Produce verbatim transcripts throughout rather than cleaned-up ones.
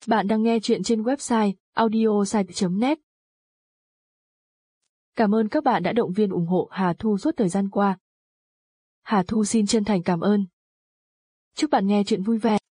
Bạn đang nghe chuyện trên website audiosite chấm net. Cảm ơn các bạn đã động viên ủng hộ Hà Thu suốt thời gian qua. Hà Thu xin chân thành cảm ơn. Chúc bạn nghe chuyện vui vẻ.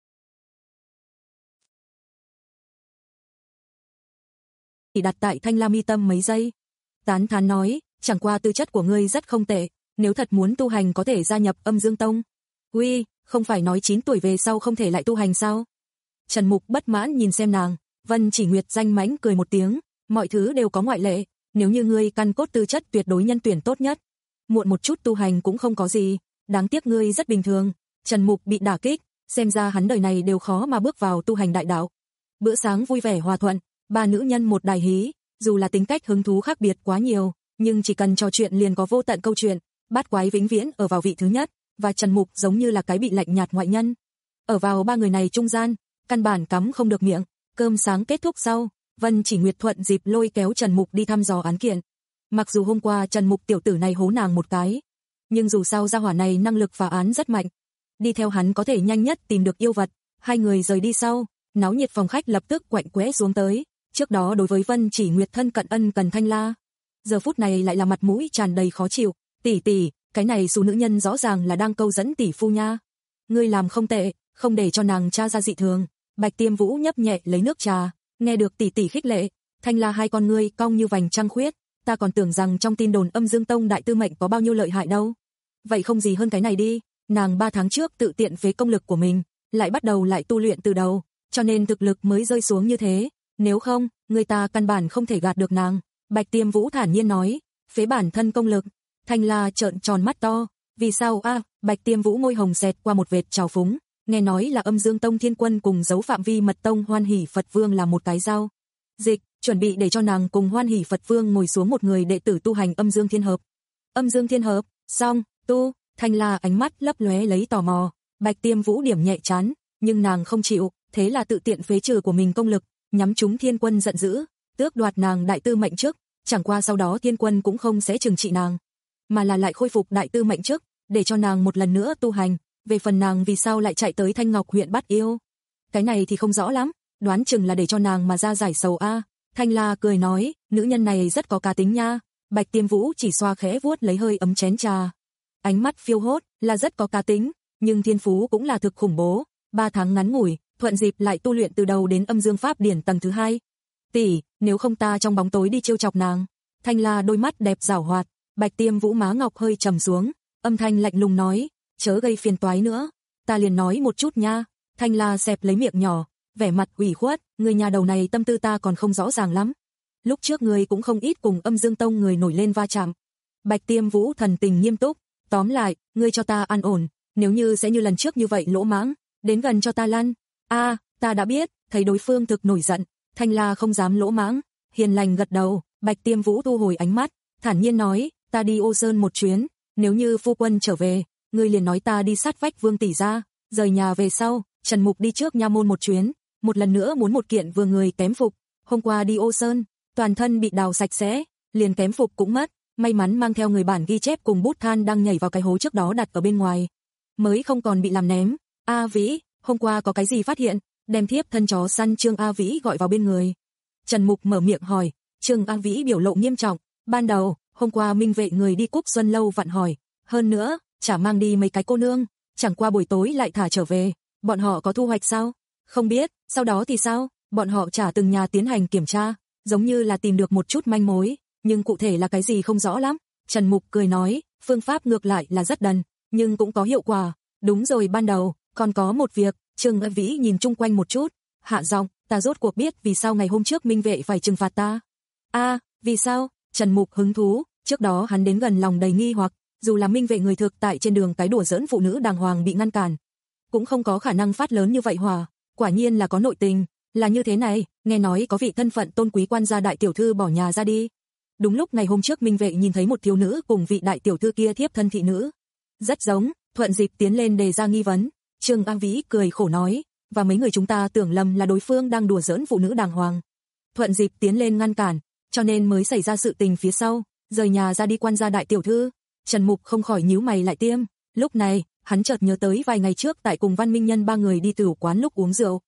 Chỉ đặt tại Thanh La mi tâm mấy giây. Tán thán nói, chẳng qua tư chất của ngươi rất không tệ, nếu thật muốn tu hành có thể gia nhập Âm Dương Tông. Uy, không phải nói chín tuổi về sau không thể lại tu hành sao? Trần Mục bất mãn nhìn xem nàng, Vân Chỉ Nguyệt danh mãnh cười một tiếng, mọi thứ đều có ngoại lệ, nếu như ngươi căn cốt tư chất tuyệt đối nhân tuyển tốt nhất. Muộn một chút tu hành cũng không có gì, đáng tiếc ngươi rất bình thường. Trần Mục bị đả kích, xem ra hắn đời này đều khó mà bước vào tu hành đại đạo. Bữa sáng vui vẻ hòa thuận, ba nữ nhân một đài hí, dù là tính cách hứng thú khác biệt quá nhiều, nhưng chỉ cần trò chuyện liền có vô tận câu chuyện. Bát Quái vĩnh viễn ở vào vị thứ nhất, và Trần Mục giống như là cái bị lạnh nhạt ngoại nhân. Ở vào ba người này trung gian, căn bản cắm không được miệng. Cơm sáng kết thúc sau, Vân Chỉ Nguyệt thuận dịp lôi kéo Trần Mục đi thăm dò án kiện. Mặc dù hôm qua Trần Mục tiểu tử này hố nàng một cái, nhưng dù sao gia hỏa này năng lực phá án rất mạnh. Đi theo hắn có thể nhanh nhất tìm được yêu vật. Hai người rời đi sau, náo nhiệt phòng khách lập tức quạnh quẽ xuống tới. Trước đó đối với Vân Chỉ Nguyệt thân cận ân cần thanh la, giờ phút này lại là mặt mũi tràn đầy khó chịu. Tỷ tỷ, cái này số nữ nhân rõ ràng là đang câu dẫn tỷ phu nha. Ngươi làm không tệ, không để cho nàng tra ra dị thường. Bạch Tiêm Vũ nhấp nhẹ lấy nước trà, nghe được tỷ tỷ khích lệ, thanh la hai con ngươi cong như vành trăng khuyết, ta còn tưởng rằng trong tin đồn Âm Dương Tông đại tư mệnh có bao nhiêu lợi hại đâu. Vậy không gì hơn cái này đi, nàng ba tháng trước tự tiện phế công lực của mình, lại bắt đầu lại tu luyện từ đầu, cho nên thực lực mới rơi xuống như thế, nếu không, người ta căn bản không thể gạt được nàng. Bạch Tiêm Vũ thản nhiên nói, phế bản thân công lực. Thanh la trợn tròn mắt to, vì sao a? À, Bạch Tiêm Vũ môi hồng xẹt qua một vệt trào phúng. Nghe nói là Âm Dương Tông Thiên Quân cùng giấu phạm vi mật tông Hoan Hỷ Phật Vương là một cái giao dịch, chuẩn bị để cho nàng cùng Hoan Hỷ Phật Vương ngồi xuống một người đệ tử tu hành Âm Dương Thiên Hợp. Âm Dương Thiên Hợp, xong, tu, Thanh la ánh mắt lấp lóe lấy tò mò. Bạch Tiêm Vũ điểm nhẹ chán, nhưng nàng không chịu, thế là tự tiện phế trừ của mình công lực, nhắm trúng Thiên Quân giận dữ, tước đoạt nàng đại tư mệnh chức. Chẳng qua sau đó Thiên Quân cũng không sẽ trừng trị nàng, mà là lại khôi phục đại tư mệnh chức, để cho nàng một lần nữa tu hành. Về phần nàng vì sao lại chạy tới Thanh Ngọc huyện bắt yêu, cái này thì không rõ lắm, đoán chừng là để cho nàng mà ra giải sầu a. À. Thanh la cười nói, nữ nhân này rất có cá tính nha. Bạch Tiêm Vũ chỉ xoa khẽ vuốt lấy hơi ấm chén trà, ánh mắt phiêu hốt, là rất có cá tính, nhưng thiên phú cũng là thực khủng bố. Ba tháng ngắn ngủi, thuận dịp lại tu luyện từ đầu đến Âm Dương Pháp điển tầng thứ hai. Tỷ, nếu không ta trong bóng tối đi trêu chọc nàng. Thanh la đôi mắt đẹp giảo hoạt. Bạch Tiêm Vũ má ngọc hơi trầm xuống, âm thanh lạnh lùng nói, chớ gây phiền toái nữa, ta liền nói một chút nha. Thanh la xẹp lấy miệng nhỏ, vẻ mặt ủy khuất, người nhà đầu này tâm tư ta còn không rõ ràng lắm. Lúc trước người cũng không ít cùng Âm Dương Tông người nổi lên va chạm. Bạch Tiêm Vũ thần tình nghiêm túc, tóm lại, ngươi cho ta an ổn, nếu như sẽ như lần trước như vậy lỗ mãng, đến gần cho ta lăn. A, à, ta đã biết. Thấy đối phương thực nổi giận, Thanh la không dám lỗ mãng, hiền lành gật đầu. Bạch Tiêm Vũ thu hồi ánh mắt, thản nhiên nói, ta đi Ô Sơn một chuyến, nếu như phu quân trở về, ngươi liền nói ta đi sát vách Vương tỷ ra. Rời nhà về sau, Trần Mục đi trước nha môn một chuyến, một lần nữa muốn một kiện vừa người kém phục. Hôm qua đi Ô Sơn, toàn thân bị đào sạch sẽ, liền kém phục cũng mất, may mắn mang theo người bản ghi chép cùng bút than đang nhảy vào cái hố trước đó đặt ở bên ngoài, mới không còn bị làm ném. A Vĩ, hôm qua có cái gì phát hiện? Đem thiếp thân chó săn Trương A Vĩ gọi vào bên người. Trần Mục mở miệng hỏi. Trương A Vĩ biểu lộ nghiêm trọng, ban đầu, hôm qua minh vệ người đi Cúc Xuân lâu vặn hỏi, hơn nữa, chả mang đi mấy cái cô nương, chẳng qua buổi tối lại thả trở về, bọn họ có thu hoạch sao? Không biết. Sau đó thì sao? Bọn họ chả từng nhà tiến hành kiểm tra, giống như là tìm được một chút manh mối, nhưng cụ thể là cái gì không rõ lắm. Trần Mục cười nói, phương pháp ngược lại là rất đần, nhưng cũng có hiệu quả. Đúng rồi, ban đầu, còn có một việc. Trương A Vĩ nhìn chung quanh một chút, hạ giọng, ta rốt cuộc biết vì sao ngày hôm trước minh vệ phải trừng phạt ta. A, à, vì sao? Trần Mục hứng thú, trước đó hắn đến gần lòng đầy nghi hoặc, dù là minh vệ người thực tại trên đường cái đùa giỡn phụ nữ đàng hoàng bị ngăn cản, cũng không có khả năng phát lớn như vậy hỏa, quả nhiên là có nội tình. Là như thế này, nghe nói có vị thân phận tôn quý quan gia đại tiểu thư bỏ nhà ra đi. Đúng lúc ngày hôm trước minh vệ nhìn thấy một thiếu nữ cùng vị đại tiểu thư kia thiếp thân thị nữ, rất giống, thuận dịp tiến lên đề ra nghi vấn. Trương A Vĩ cười khổ nói, và mấy người chúng ta tưởng lầm là đối phương đang đùa giỡn phụ nữ đàng hoàng, thuận dịp tiến lên ngăn cản, cho nên mới xảy ra sự tình phía sau, rời nhà ra đi quan gia đại tiểu thư. Trần Mục không khỏi nhíu mày lại tiêm, lúc này, hắn chợt nhớ tới vài ngày trước tại cùng Văn Minh Nhân ba người đi tử quán lúc uống rượu,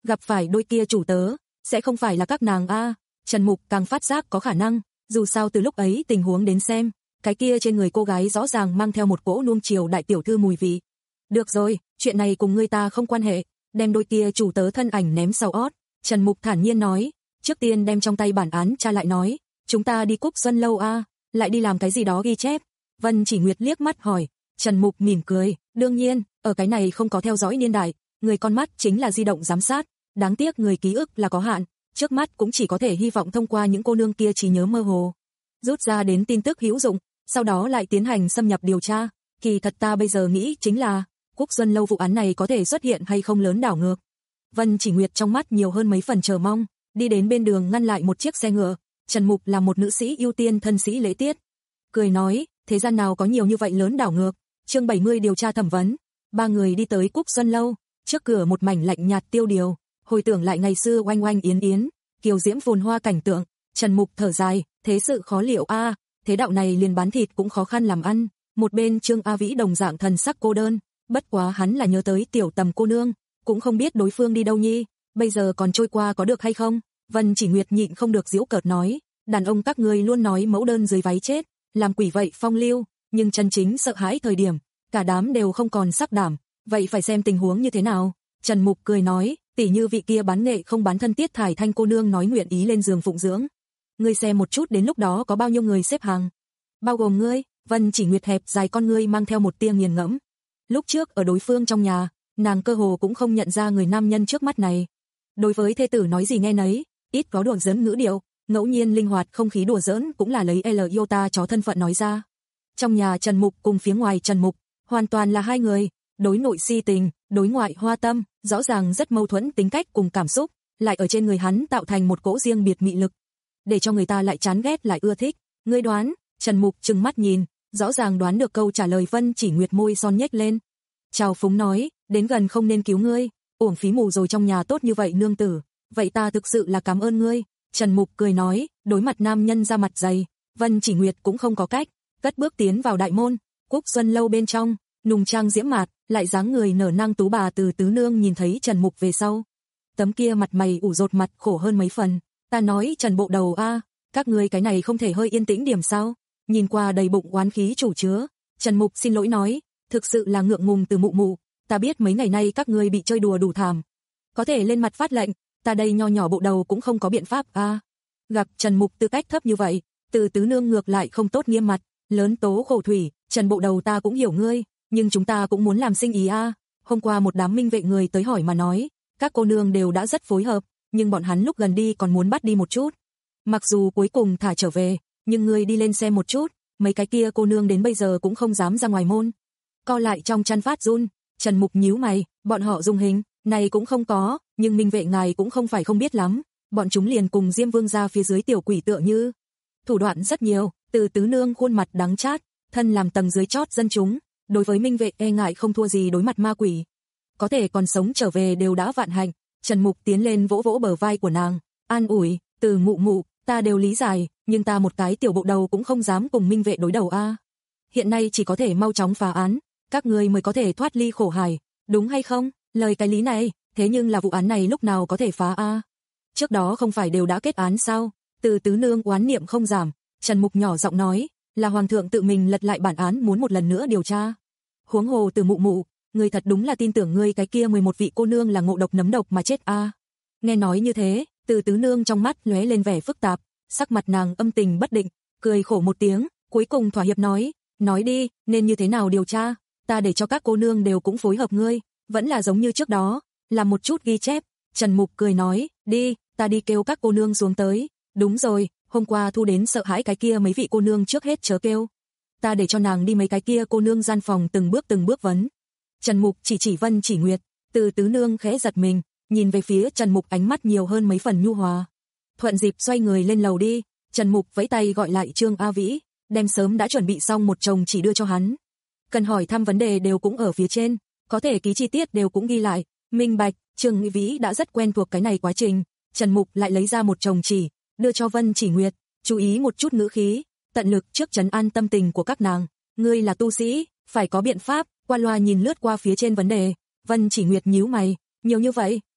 gặp phải đôi kia chủ tớ, sẽ không phải là các nàng a. Trần Mục càng phát giác có khả năng, dù sao từ lúc ấy tình huống đến xem, cái kia trên người cô gái rõ ràng mang theo một cỗ nuông chiều đại tiểu thư mùi vị. Được rồi, chuyện này cùng ngươi ta không quan hệ, đem đôi kia chủ tớ thân ảnh ném sau ót, Trần Mục thản nhiên nói, trước tiên đem trong tay bản án tra lại nói, chúng ta đi Cúc Xuân lâu a, lại đi làm cái gì đó ghi chép. Vân Chỉ Nguyệt liếc mắt hỏi, Trần Mục mỉm cười, đương nhiên, ở cái này không có theo dõi niên đại, người con mắt chính là di động giám sát, đáng tiếc người ký ức là có hạn, trước mắt cũng chỉ có thể hy vọng thông qua những cô nương kia trí nhớ mơ hồ, rút ra đến tin tức hữu dụng, sau đó lại tiến hành xâm nhập điều tra. Kỳ thật ta bây giờ nghĩ chính là, Cúc Xuân lâu vụ án này có thể xuất hiện hay không lớn đảo ngược. Vân Chỉ Nguyệt trong mắt nhiều hơn mấy phần chờ mong, đi đến bên đường ngăn lại một chiếc xe ngựa, Trần Mục là một nữ sĩ ưu tiên thân sĩ lễ tiết. Cười nói, thế gian nào có nhiều như vậy lớn đảo ngược. Chương bảy mươi điều tra thẩm vấn. Ba người đi tới Cúc Xuân lâu, trước cửa một mảnh lạnh nhạt tiêu điều, hồi tưởng lại ngày xưa oanh oanh yến yến, kiều diễm phồn hoa cảnh tượng, Trần Mục thở dài, thế sự khó liệu a, thế đạo này liền bán thịt cũng khó khăn làm ăn. Một bên Trương A Vĩ đồng dạng thần sắc cô đơn, bất quá hắn là nhớ tới tiểu Tầm cô nương, cũng không biết đối phương đi đâu nhi, bây giờ còn trôi qua có được hay không. Vân Chỉ Nguyệt nhịn không được giễu cợt nói, đàn ông các ngươi luôn nói mẫu đơn dưới váy chết, làm quỷ vậy phong lưu, nhưng chân chính sợ hãi thời điểm, cả đám đều không còn sắc đảm, vậy phải xem tình huống như thế nào. Trần Mục cười nói, tỉ như vị kia bán nghệ không bán thân Tiết Thải Thanh cô nương nói nguyện ý lên giường phụng dưỡng. Ngươi xem một chút đến lúc đó có bao nhiêu người xếp hàng. Bao gồm ngươi. Vân Chỉ Nguyệt hẹp dài con ngươi mang theo một tia nghiền ngẫm. Lúc trước ở đối phương trong nhà, nàng cơ hồ cũng không nhận ra người nam nhân trước mắt này. Đối với thê tử nói gì nghe nấy, ít có đùa giỡn ngữ điệu, ngẫu nhiên linh hoạt không khí đùa giỡn cũng là lấy L iota chó thân phận nói ra. Trong nhà Trần Mục cùng phía ngoài Trần Mục, hoàn toàn là hai người, đối nội si tình, đối ngoại hoa tâm, rõ ràng rất mâu thuẫn tính cách cùng cảm xúc, lại ở trên người hắn tạo thành một cỗ riêng biệt mị lực, để cho người ta lại chán ghét lại ưa thích. Ngươi đoán? Trần Mục trừng mắt nhìn, rõ ràng đoán được câu trả lời. Vân Chỉ Nguyệt môi son nhếch lên, chào phúng nói, đến gần không nên cứu ngươi, uổng phí mù rồi, trong nhà tốt như vậy nương tử, vậy ta thực sự là cảm ơn ngươi. Trần Mục cười nói, đối mặt nam nhân ra mặt dày, Vân Chỉ Nguyệt cũng không có cách, cất bước tiến vào đại môn. Cúc Xuân lâu bên trong, nùng trang diễm mạt, lại dáng người nở nang tú bà Từ Tứ Nương nhìn thấy Trần Mục về sau, tấm kia mặt mày ủ rột mặt khổ hơn mấy phần. Ta nói Trần bộ đầu a, các ngươi cái này không thể hơi yên tĩnh điểm sao? Nhìn qua đầy bụng oán khí chủ chứa, Trần Mục xin lỗi nói, thực sự là ngượng ngùng từ mụ mụ, ta biết mấy ngày nay các ngươi bị chơi đùa đủ thảm, có thể lên mặt phát lệnh, ta đây nho nhỏ bộ đầu cũng không có biện pháp a. À. Gặp Trần Mục tư cách thấp như vậy, Từ Tứ Nương ngược lại không tốt nghiêm mặt, lớn tố khổ thủy, Trần bộ đầu ta cũng hiểu ngươi, nhưng chúng ta cũng muốn làm sinh ý a. À. Hôm qua một đám minh vệ người tới hỏi mà nói, các cô nương đều đã rất phối hợp, nhưng bọn hắn lúc gần đi còn muốn bắt đi một chút. Mặc dù cuối cùng thả trở về, nhưng ngươi đi lên xem một chút, mấy cái kia cô nương đến bây giờ cũng không dám ra ngoài môn. Co lại trong chăn phát run, Trần Mục nhíu mày, bọn họ dùng hình, này cũng không có, nhưng minh vệ ngài cũng không phải không biết lắm, bọn chúng liền cùng Diêm Vương gia phía dưới tiểu quỷ tựa như. Thủ đoạn rất nhiều, Từ Tứ Nương khuôn mặt đắng chát, thân làm tầng dưới chót dân chúng, đối với minh vệ e ngại không thua gì đối mặt ma quỷ. Có thể còn sống trở về đều đã vạn hạnh. Trần Mục tiến lên vỗ vỗ bờ vai của nàng, an ủi, Từ mụ mụ, ta đều lý giải, nhưng ta một cái tiểu bộ đầu cũng không dám cùng minh vệ đối đầu a. À. Hiện nay chỉ có thể mau chóng phá án, các ngươi mới có thể thoát ly khổ hải, đúng hay không? Lời cái lý này, thế nhưng là vụ án này lúc nào có thể phá a? À. Trước đó không phải đều đã kết án sao? Từ Tứ Nương oán niệm không giảm, Trần Mục nhỏ giọng nói, là hoàng thượng tự mình lật lại bản án muốn một lần nữa điều tra. Huống hồ Từ mụ mụ, ngươi thật đúng là tin tưởng ngươi cái kia mười một vị cô nương là ngộ độc nấm độc mà chết a. À. Nghe nói như thế, Từ Tứ Nương trong mắt lóe lên vẻ phức tạp, sắc mặt nàng âm tình bất định, cười khổ một tiếng, cuối cùng thỏa hiệp nói, nói đi, nên như thế nào điều tra, ta để cho các cô nương đều cũng phối hợp ngươi, vẫn là giống như trước đó, làm một chút ghi chép. Trần Mục cười nói, đi, ta đi kêu các cô nương xuống tới. Đúng rồi, hôm qua thu đến sợ hãi cái kia mấy vị cô nương trước hết chớ kêu, ta để cho nàng đi mấy cái kia cô nương gian phòng từng bước từng bước vấn. Trần Mục chỉ chỉ Vân Chỉ Nguyệt, Từ Tứ Nương khẽ giật mình, nhìn về phía Trần Mục ánh mắt nhiều hơn mấy phần nhu hòa. Thuận dịp xoay người lên lầu đi, Trần Mục vẫy tay gọi lại Trương A Vĩ, đem sớm đã chuẩn bị xong một chồng chỉ đưa cho hắn. Cần hỏi thăm vấn đề đều cũng ở phía trên, có thể ký chi tiết đều cũng ghi lại, minh bạch. Trương A Vĩ đã rất quen thuộc cái này quá trình, Trần Mục lại lấy ra một chồng chỉ, đưa cho Vân Chỉ Nguyệt, chú ý một chút ngữ khí, tận lực trước trấn an tâm tình của các nàng. Ngươi là tu sĩ, phải có biện pháp. Qua loa nhìn lướt qua phía trên vấn đề, Vân Chỉ Nguyệt nhíu mày, nhiều như vậy,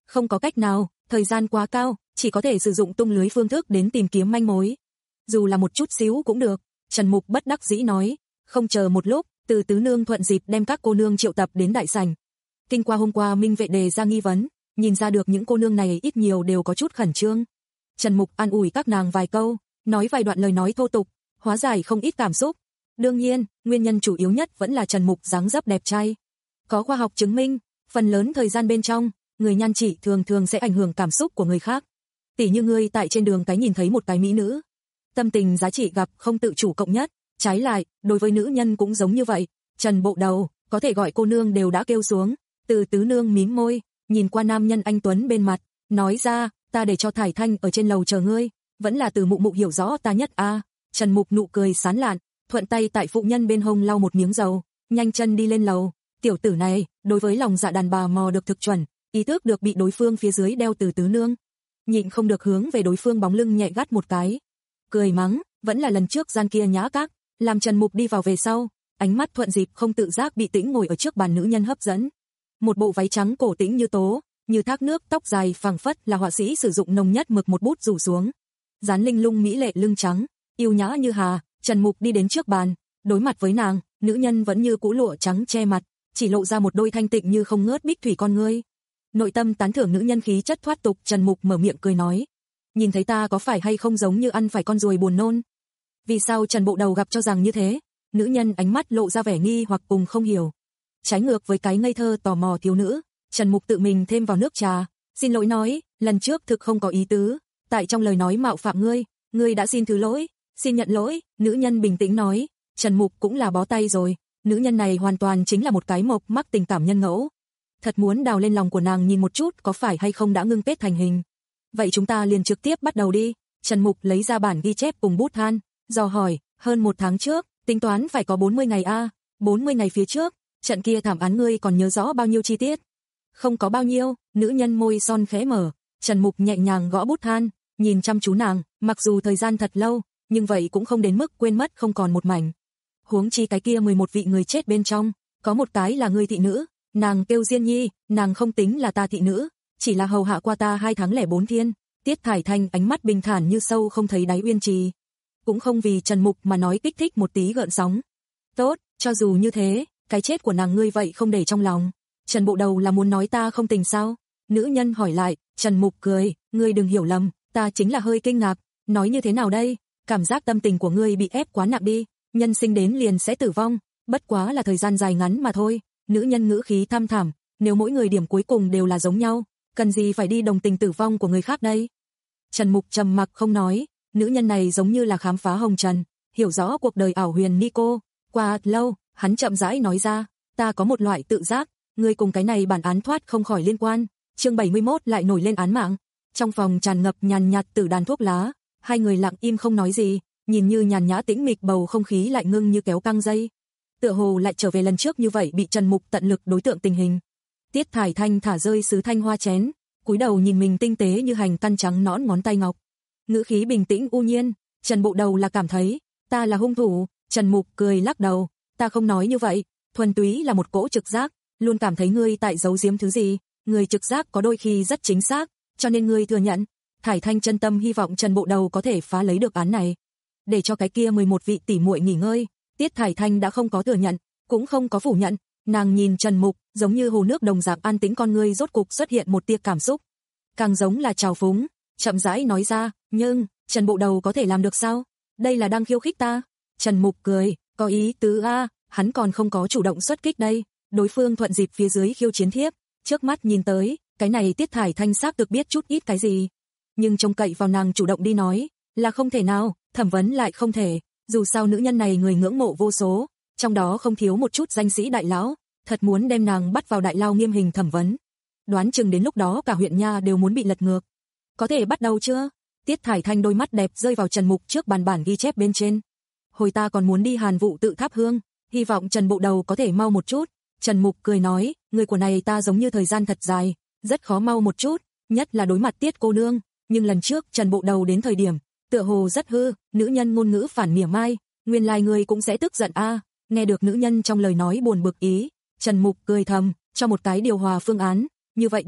Không có cách nào, thời gian quá cao, chỉ có thể sử dụng tung lưới phương thức đến tìm kiếm manh mối. Dù là một chút xíu cũng được, Trần Mục bất đắc dĩ nói. Không chờ một lúc, Từ tứ nương thuận dịp đem các cô nương triệu tập đến đại sảnh. Kinh qua hôm qua Minh Vệ đề ra nghi vấn, nhìn ra được những cô nương này ít nhiều đều có chút khẩn trương. Trần Mục an ủi các nàng vài câu, nói vài đoạn lời nói thô tục, hóa giải không ít cảm xúc. Đương nhiên, nguyên nhân chủ yếu nhất vẫn là Trần Mục dáng dấp đẹp trai. Có khoa học chứng minh, phần lớn thời gian bên trong, người nhan chỉ thường thường sẽ ảnh hưởng cảm xúc của người khác. Tỉ như ngươi tại trên đường cái nhìn thấy một cái mỹ nữ, tâm tình giá trị gặp không tự chủ cộng nhất, trái lại, đối với nữ nhân cũng giống như vậy. Trần Bộ Đầu, có thể gọi cô nương đều đã kêu xuống. Từ tứ nương mím môi, nhìn qua nam nhân anh tuấn bên mặt, nói ra, ta để cho Thải Thanh ở trên lầu chờ ngươi, vẫn là Từ mụ mụ hiểu rõ ta nhất a. À. Trần Mục nụ cười sán lạn, thuận tay tại phụ nhân bên hông lau một miếng dầu, nhanh chân đi lên lầu. Tiểu tử này, đối với lòng dạ đàn bà mò được thực chuẩn, ý thức được bị đối phương phía dưới đeo Từ tứ nương, nhịn không được hướng về đối phương bóng lưng nhẹ gắt một cái, cười mắng, vẫn là lần trước gian kia nhã các, làm Trần Mục đi vào về sau, ánh mắt thuận dịp không tự giác bị tĩnh ngồi ở trước bàn nữ nhân hấp dẫn. Một bộ váy trắng cổ tĩnh như tố, như thác nước, tóc dài phẳng phất là họa sĩ sử dụng nồng nhất mực một bút rủ xuống, dán linh lung mỹ lệ lưng trắng, yêu nhã như hà. Trần Mục đi đến trước bàn, đối mặt với nàng, nữ nhân vẫn như cũ lụa trắng che mặt, chỉ lộ ra một đôi thanh tịnh như không ngớt bích thủy con ngươi. Nội tâm tán thưởng nữ nhân khí chất thoát tục, Trần Mục mở miệng cười nói, nhìn thấy ta có phải hay không giống như ăn phải con ruồi buồn nôn? Vì sao Trần Bộ Đầu gặp cho rằng như thế? Nữ nhân ánh mắt lộ ra vẻ nghi hoặc cùng không hiểu. Trái ngược với cái ngây thơ tò mò thiếu nữ, Trần Mục tự mình thêm vào nước trà, xin lỗi nói, lần trước thực không có ý tứ, tại trong lời nói mạo phạm ngươi, ngươi đã xin thứ lỗi, xin nhận lỗi. Nữ nhân bình tĩnh nói. Trần Mục cũng là bó tay rồi, nữ nhân này hoàn toàn chính là một cái mộc mắc tình cảm nhân ngẫu. Thật muốn đào lên lòng của nàng nhìn một chút có phải hay không đã ngưng kết thành hình. Vậy chúng ta liền trực tiếp bắt đầu đi. Trần Mục lấy ra bản ghi chép cùng bút than, dò hỏi, hơn một tháng trước, tính toán phải có bốn mươi ngày a, à, bốn mươi ngày phía trước, trận kia thảm án ngươi còn nhớ rõ bao nhiêu chi tiết? Không có bao nhiêu. Nữ nhân môi son khẽ mở. Trần Mục nhẹ nhàng gõ bút than, nhìn chăm chú nàng, mặc dù thời gian thật lâu, nhưng vậy cũng không đến mức quên mất không còn một mảnh. Huống chi cái kia mười một vị người chết bên trong, có một cái là ngươi thị nữ, nàng kêu Diên Nhi, nàng không tính là ta thị nữ, chỉ là hầu hạ qua ta hai tháng lẻ bốn thiên. Tiết Thải Thanh ánh mắt bình thản như sâu không thấy đáy uyên trì, cũng không vì Trần Mục mà nói kích thích một tí gợn sóng. Tốt, cho dù như thế, cái chết của nàng ngươi vậy không để trong lòng. Trần Bộ Đầu là muốn nói ta không tình sao? Nữ nhân hỏi lại. Trần Mục cười, ngươi đừng hiểu lầm, ta chính là hơi kinh ngạc, nói như thế nào đây? Cảm giác tâm tình của ngươi bị ép quá nặng đi, nhân sinh đến liền sẽ tử vong, bất quá là thời gian dài ngắn mà thôi. Nữ nhân ngữ khí thăm thẳm, nếu mỗi người điểm cuối cùng đều là giống nhau, cần gì phải đi đồng tình tử vong của người khác đây? Trần Mục trầm mặc không nói, nữ nhân này giống như là khám phá hồng trần, hiểu rõ cuộc đời ảo huyền Nico. Qua lâu, hắn chậm rãi nói ra, ta có một loại tự giác, ngươi cùng cái này bản án thoát không khỏi liên quan. Chương bảy mươi mốt lại nổi lên án mạng. Trong phòng tràn ngập nhàn nhạt tử đàn thuốc lá, hai người lặng im không nói gì, nhìn như nhàn nhã tĩnh mịch, bầu không khí lại ngưng như kéo căng dây. Tựa hồ lại trở về lần trước như vậy, bị Trần Mục tận lực đối tượng tình hình. Tiết Thải Thanh thả rơi sứ thanh hoa chén, cúi đầu nhìn mình tinh tế như hành căn trắng nõn ngón tay ngọc. Ngữ khí bình tĩnh u nhiên, Trần Bộ Đầu là cảm thấy ta là hung thủ. Trần Mục cười lắc đầu, ta không nói như vậy, thuần túy là một cỗ trực giác, luôn cảm thấy ngươi tại giấu giếm thứ gì, người trực giác có đôi khi rất chính xác, cho nên ngươi thừa nhận. Thải Thanh chân tâm hy vọng Trần Bộ Đầu có thể phá lấy được án này, để cho cái kia mười một vị tỷ muội nghỉ ngơi. Tiết Thải Thanh đã không có thừa nhận, cũng không có phủ nhận, nàng nhìn Trần Mục, giống như hồ nước đồng dạng an tĩnh, con ngươi rốt cục xuất hiện một tia cảm xúc, càng giống là trào phúng, chậm rãi nói ra, nhưng Trần Bộ Đầu có thể làm được sao? Đây là đang khiêu khích ta. Trần Mục cười, có ý tứ a, hắn còn không có chủ động xuất kích đây, đối phương thuận dịp phía dưới khiêu chiến thiếp, trước mắt nhìn tới, cái này Tiết Thải Thanh xác thực biết chút ít cái gì, nhưng trông cậy vào nàng chủ động đi nói, là không thể nào, thẩm vấn lại không thể, dù sao nữ nhân này người ngưỡng mộ vô số, trong đó không thiếu một chút danh sĩ đại lão, thật muốn đem nàng bắt vào đại lao nghiêm hình thẩm vấn, đoán chừng đến lúc đó cả huyện nha đều muốn bị lật ngược. Có thể bắt đầu chưa? Tiết Thải Thanh đôi mắt đẹp rơi vào Trần Mục trước bàn bản ghi chép bên trên. Hồi ta còn muốn đi Hàn Vụ tự thắp hương, hy vọng Trần Bộ Đầu có thể mau một chút. Trần Mục cười nói, người của này ta giống như thời gian thật dài, rất khó mau một chút, nhất là đối mặt Tiết cô nương, nhưng lần trước Trần Bộ Đầu đến thời điểm, tựa hồ rất hư. Nữ nhân ngôn ngữ phản mỉa mai, nguyên lai ngươi cũng sẽ tức giận a. À. Nghe được nữ nhân trong lời nói buồn bực ý, Trần Mục cười thầm, cho một cái điều hòa phương án, như vậy đi,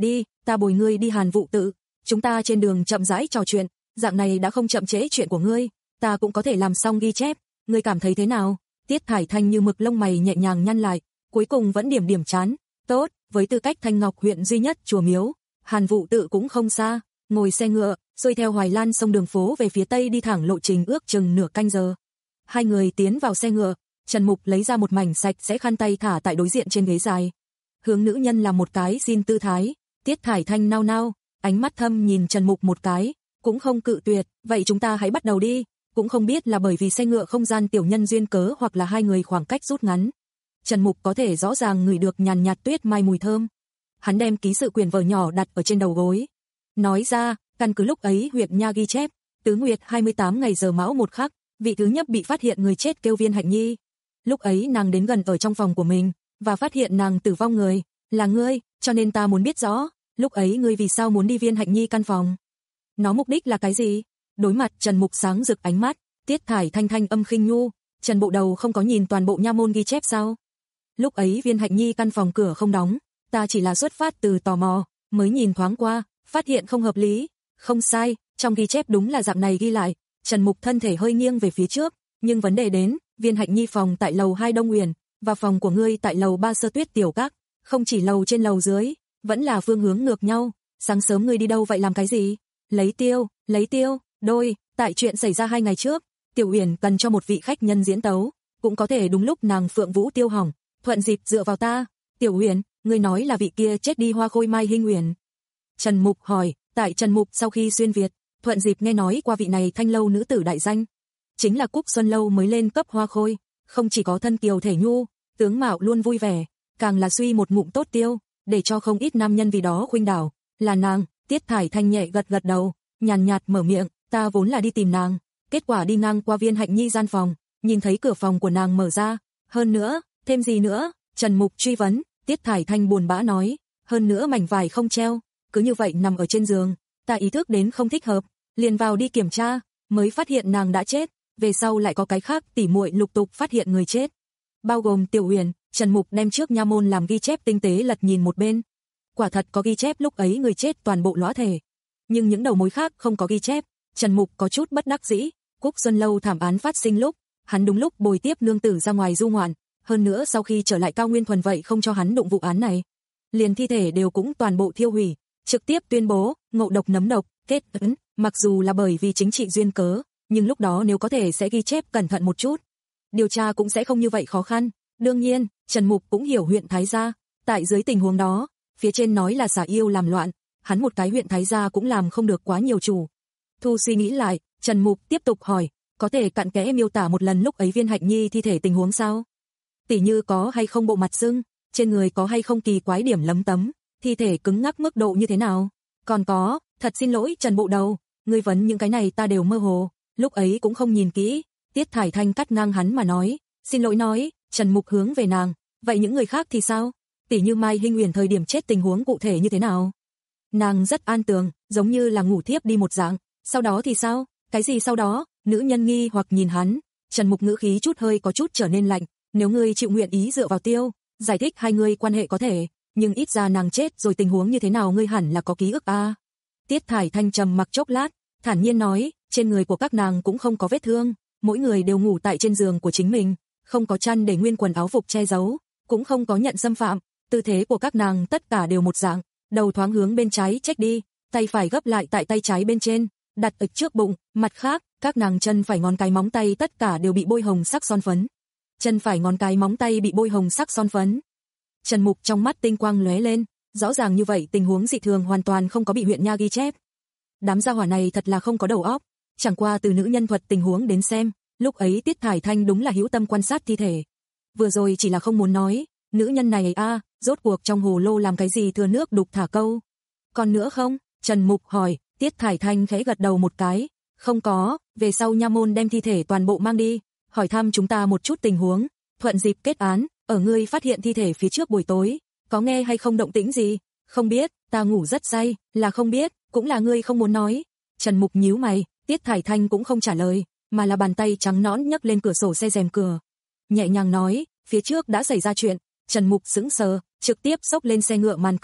ta bồi ngươi đi Hàn Vụ Tự, chúng ta trên đường chậm rãi trò chuyện, dạng này đã không chậm trễ chuyện của ngươi, ta cũng có thể làm xong ghi chép, ngươi cảm thấy thế nào? Tiết Thải Thanh như mực lông mày nhẹ nhàng nhăn lại, cuối cùng vẫn điểm điểm chán, tốt, với tư cách Thanh Ngọc huyện duy nhất chùa miếu, Hàn Vụ Tự cũng không xa, ngồi xe ngựa, xuôi theo Hoài Lan sông đường phố về phía tây đi thẳng lộ trình ước chừng nửa canh giờ. Hai người tiến vào xe ngựa, Trần Mục lấy ra một mảnh sạch sẽ khăn tay thả tại đối diện trên ghế dài. Hướng nữ nhân làm một cái xin tư thái, Tiết Thải Thanh nao nao, ánh mắt thâm nhìn Trần Mục một cái, cũng không cự tuyệt, vậy chúng ta hãy bắt đầu đi, cũng không biết là bởi vì xe ngựa không gian tiểu nhân duyên cớ hoặc là hai người khoảng cách rút ngắn. Trần Mục có thể rõ ràng ngửi được nhàn nhạt tuyết mai mùi thơm. Hắn đem ký sự quyển vở nhỏ đặt ở trên đầu gối. Nói ra, căn cứ lúc ấy huyệt nha ghi chép, tứ nguyệt hai mươi tám ngày giờ mão một khắc, vị thứ nhất bị phát hiện người chết kêu Viên Hạnh Nhi. Lúc ấy nàng đến gần ở trong phòng của mình, và phát hiện nàng tử vong người, là ngươi, cho nên ta muốn biết rõ, lúc ấy ngươi vì sao muốn đi Viên Hạnh Nhi căn phòng. Nó mục đích là cái gì? Đối mặt Trần Mục sáng rực ánh mắt, Tiết Thải Thanh thanh âm khinh nhu, Trần Bộ Đầu không có nhìn toàn bộ nha môn ghi chép sao? Lúc ấy Viên Hạnh Nhi căn phòng cửa không đóng, ta chỉ là xuất phát từ tò mò, mới nhìn thoáng qua, phát hiện không hợp lý, không sai, trong ghi chép đúng là dạng này ghi lại. Trần Mục thân thể hơi nghiêng về phía trước, nhưng vấn đề đến, Viên Hạnh Nhi phòng tại lầu hai Đông Uyển, và phòng của ngươi tại lầu ba Sơ Tuyết Tiểu Các, không chỉ lầu trên lầu dưới, vẫn là phương hướng ngược nhau. Sáng sớm ngươi đi đâu vậy, làm cái gì? Lấy tiêu, lấy tiêu, đôi, tại chuyện xảy ra hai ngày trước, Tiểu Uyển cần cho một vị khách nhân diễn tấu, cũng có thể đúng lúc nàng Phượng Vũ tiêu hỏng, thuận dịp dựa vào ta. Tiểu Uyển, ngươi nói là vị kia chết đi Hoa Khôi Mai Hinh Uyển? Trần Mục hỏi, tại Trần Mục sau khi xuyên Việt, thuận dịp nghe nói qua vị này Thanh lâu nữ tử đại danh, chính là Cúc Xuân lâu mới lên cấp Hoa Khôi, không chỉ có thân kiều thể nhu, tướng mạo luôn vui vẻ, càng là suy một ngụm tốt tiêu, để cho không ít nam nhân vì đó khuynh đảo, là nàng. Tiết Thải Thanh nhẹ gật gật đầu, nhàn nhạt mở miệng, ta vốn là đi tìm nàng, kết quả đi ngang qua Viên Hạnh Nhi gian phòng, nhìn thấy cửa phòng của nàng mở ra, hơn nữa, thêm gì nữa? Trần Mục truy vấn. Tiết Thải Thanh buồn bã nói, hơn nữa mảnh vải không treo, cứ như vậy nằm ở trên giường, ta ý thức đến không thích hợp, liền vào đi kiểm tra, mới phát hiện nàng đã chết, về sau lại có cái khác tỉ muội lục tục phát hiện người chết, bao gồm Tiểu Uyển. Trần Mục đem trước nha môn làm ghi chép tinh tế lật nhìn một bên, quả thật có ghi chép lúc ấy người chết toàn bộ lõa thể, nhưng những đầu mối khác không có ghi chép. Trần Mục có chút bất đắc dĩ, Cúc Xuân lâu thảm án phát sinh lúc, hắn đúng lúc bồi tiếp nương tử ra ngoài du ngoạn, hơn nữa sau khi trở lại Cao Nguyên Thuần vậy không cho hắn đụng vụ án này, liền thi thể đều cũng toàn bộ thiêu hủy, trực tiếp tuyên bố ngộ độc nấm độc, kết ấn. Mặc dù là bởi vì chính trị duyên cớ, nhưng lúc đó nếu có thể sẽ ghi chép cẩn thận một chút, điều tra cũng sẽ không như vậy khó khăn. Đương nhiên, Trần Mục cũng hiểu huyện Thái gia, tại dưới tình huống đó, phía trên nói là xả yêu làm loạn, hắn một cái huyện Thái gia cũng làm không được quá nhiều chủ. Thu suy nghĩ lại, Trần Mục tiếp tục hỏi, có thể cặn kẽ miêu tả một lần lúc ấy Viên Hạnh Nhi thi thể tình huống sao? Tỉ như có hay không bộ mặt sưng, trên người có hay không kỳ quái điểm lấm tấm, thi thể cứng ngắc mức độ như thế nào? Còn có, thật xin lỗi Trần Bộ Đầu, ngươi vấn những cái này ta đều mơ hồ, lúc ấy cũng không nhìn kỹ. Tiết Thải Thanh cắt ngang hắn mà nói, xin lỗi nói. Trần Mục hướng về nàng, vậy những người khác thì sao? Tỉ như Mai Hinh Uyển thời điểm chết tình huống cụ thể như thế nào? Nàng rất an tường, giống như là ngủ thiếp đi một dạng, sau đó thì sao? Cái gì sau đó? Nữ nhân nghi hoặc nhìn hắn, Trần Mục ngữ khí chút hơi có chút trở nên lạnh, nếu ngươi chịu nguyện ý dựa vào tiêu, giải thích hai người quan hệ có thể, nhưng ít ra nàng chết rồi tình huống như thế nào ngươi hẳn là có ký ức a. À? Tiết Thải Thanh trầm mặc chốc lát, thản nhiên nói, trên người của các nàng cũng không có vết thương, mỗi người đều ngủ tại trên giường của chính mình, không có chăn để nguyên quần áo phục che giấu, cũng không có nhận xâm phạm, tư thế của các nàng tất cả đều một dạng, đầu thoáng hướng bên trái chếch đi, tay phải gấp lại tại tay trái bên trên, đặt ở trước bụng, mặt khác, các nàng chân phải ngón cái móng tay tất cả đều bị bôi hồng sắc son phấn. Chân phải ngón cái móng tay bị bôi hồng sắc son phấn. Trần Mục trong mắt tinh quang lóe lên, rõ ràng như vậy tình huống dị thường hoàn toàn không có bị huyện nha ghi chép. Đám gia hỏa này thật là không có đầu óc, chẳng qua từ nữ nhân thuật tình huống đến xem, lúc ấy Tiết Thải Thanh đúng là hữu tâm quan sát thi thể. Vừa rồi chỉ là không muốn nói, nữ nhân này a, à, rốt cuộc trong hồ lô làm cái gì thừa nước đục thả câu. Còn nữa không? Trần Mục hỏi. Tiết Thải Thanh khẽ gật đầu một cái, không có, về sau nha môn đem thi thể toàn bộ mang đi, hỏi thăm chúng ta một chút tình huống, thuận dịp kết án, ở ngươi phát hiện thi thể phía trước buổi tối, có nghe hay không động tĩnh gì? Không biết, ta ngủ rất say, là không biết, cũng là ngươi không muốn nói. Trần Mục nhíu mày, Tiết Thải Thanh cũng không trả lời, mà là bàn tay trắng nõn nhấc lên cửa sổ xe rèm cửa, nhẹ nhàng nói, phía trước đã xảy ra chuyện. Trần Mục sững sờ, trực tiếp xốc lên xe ngựa màn cửa,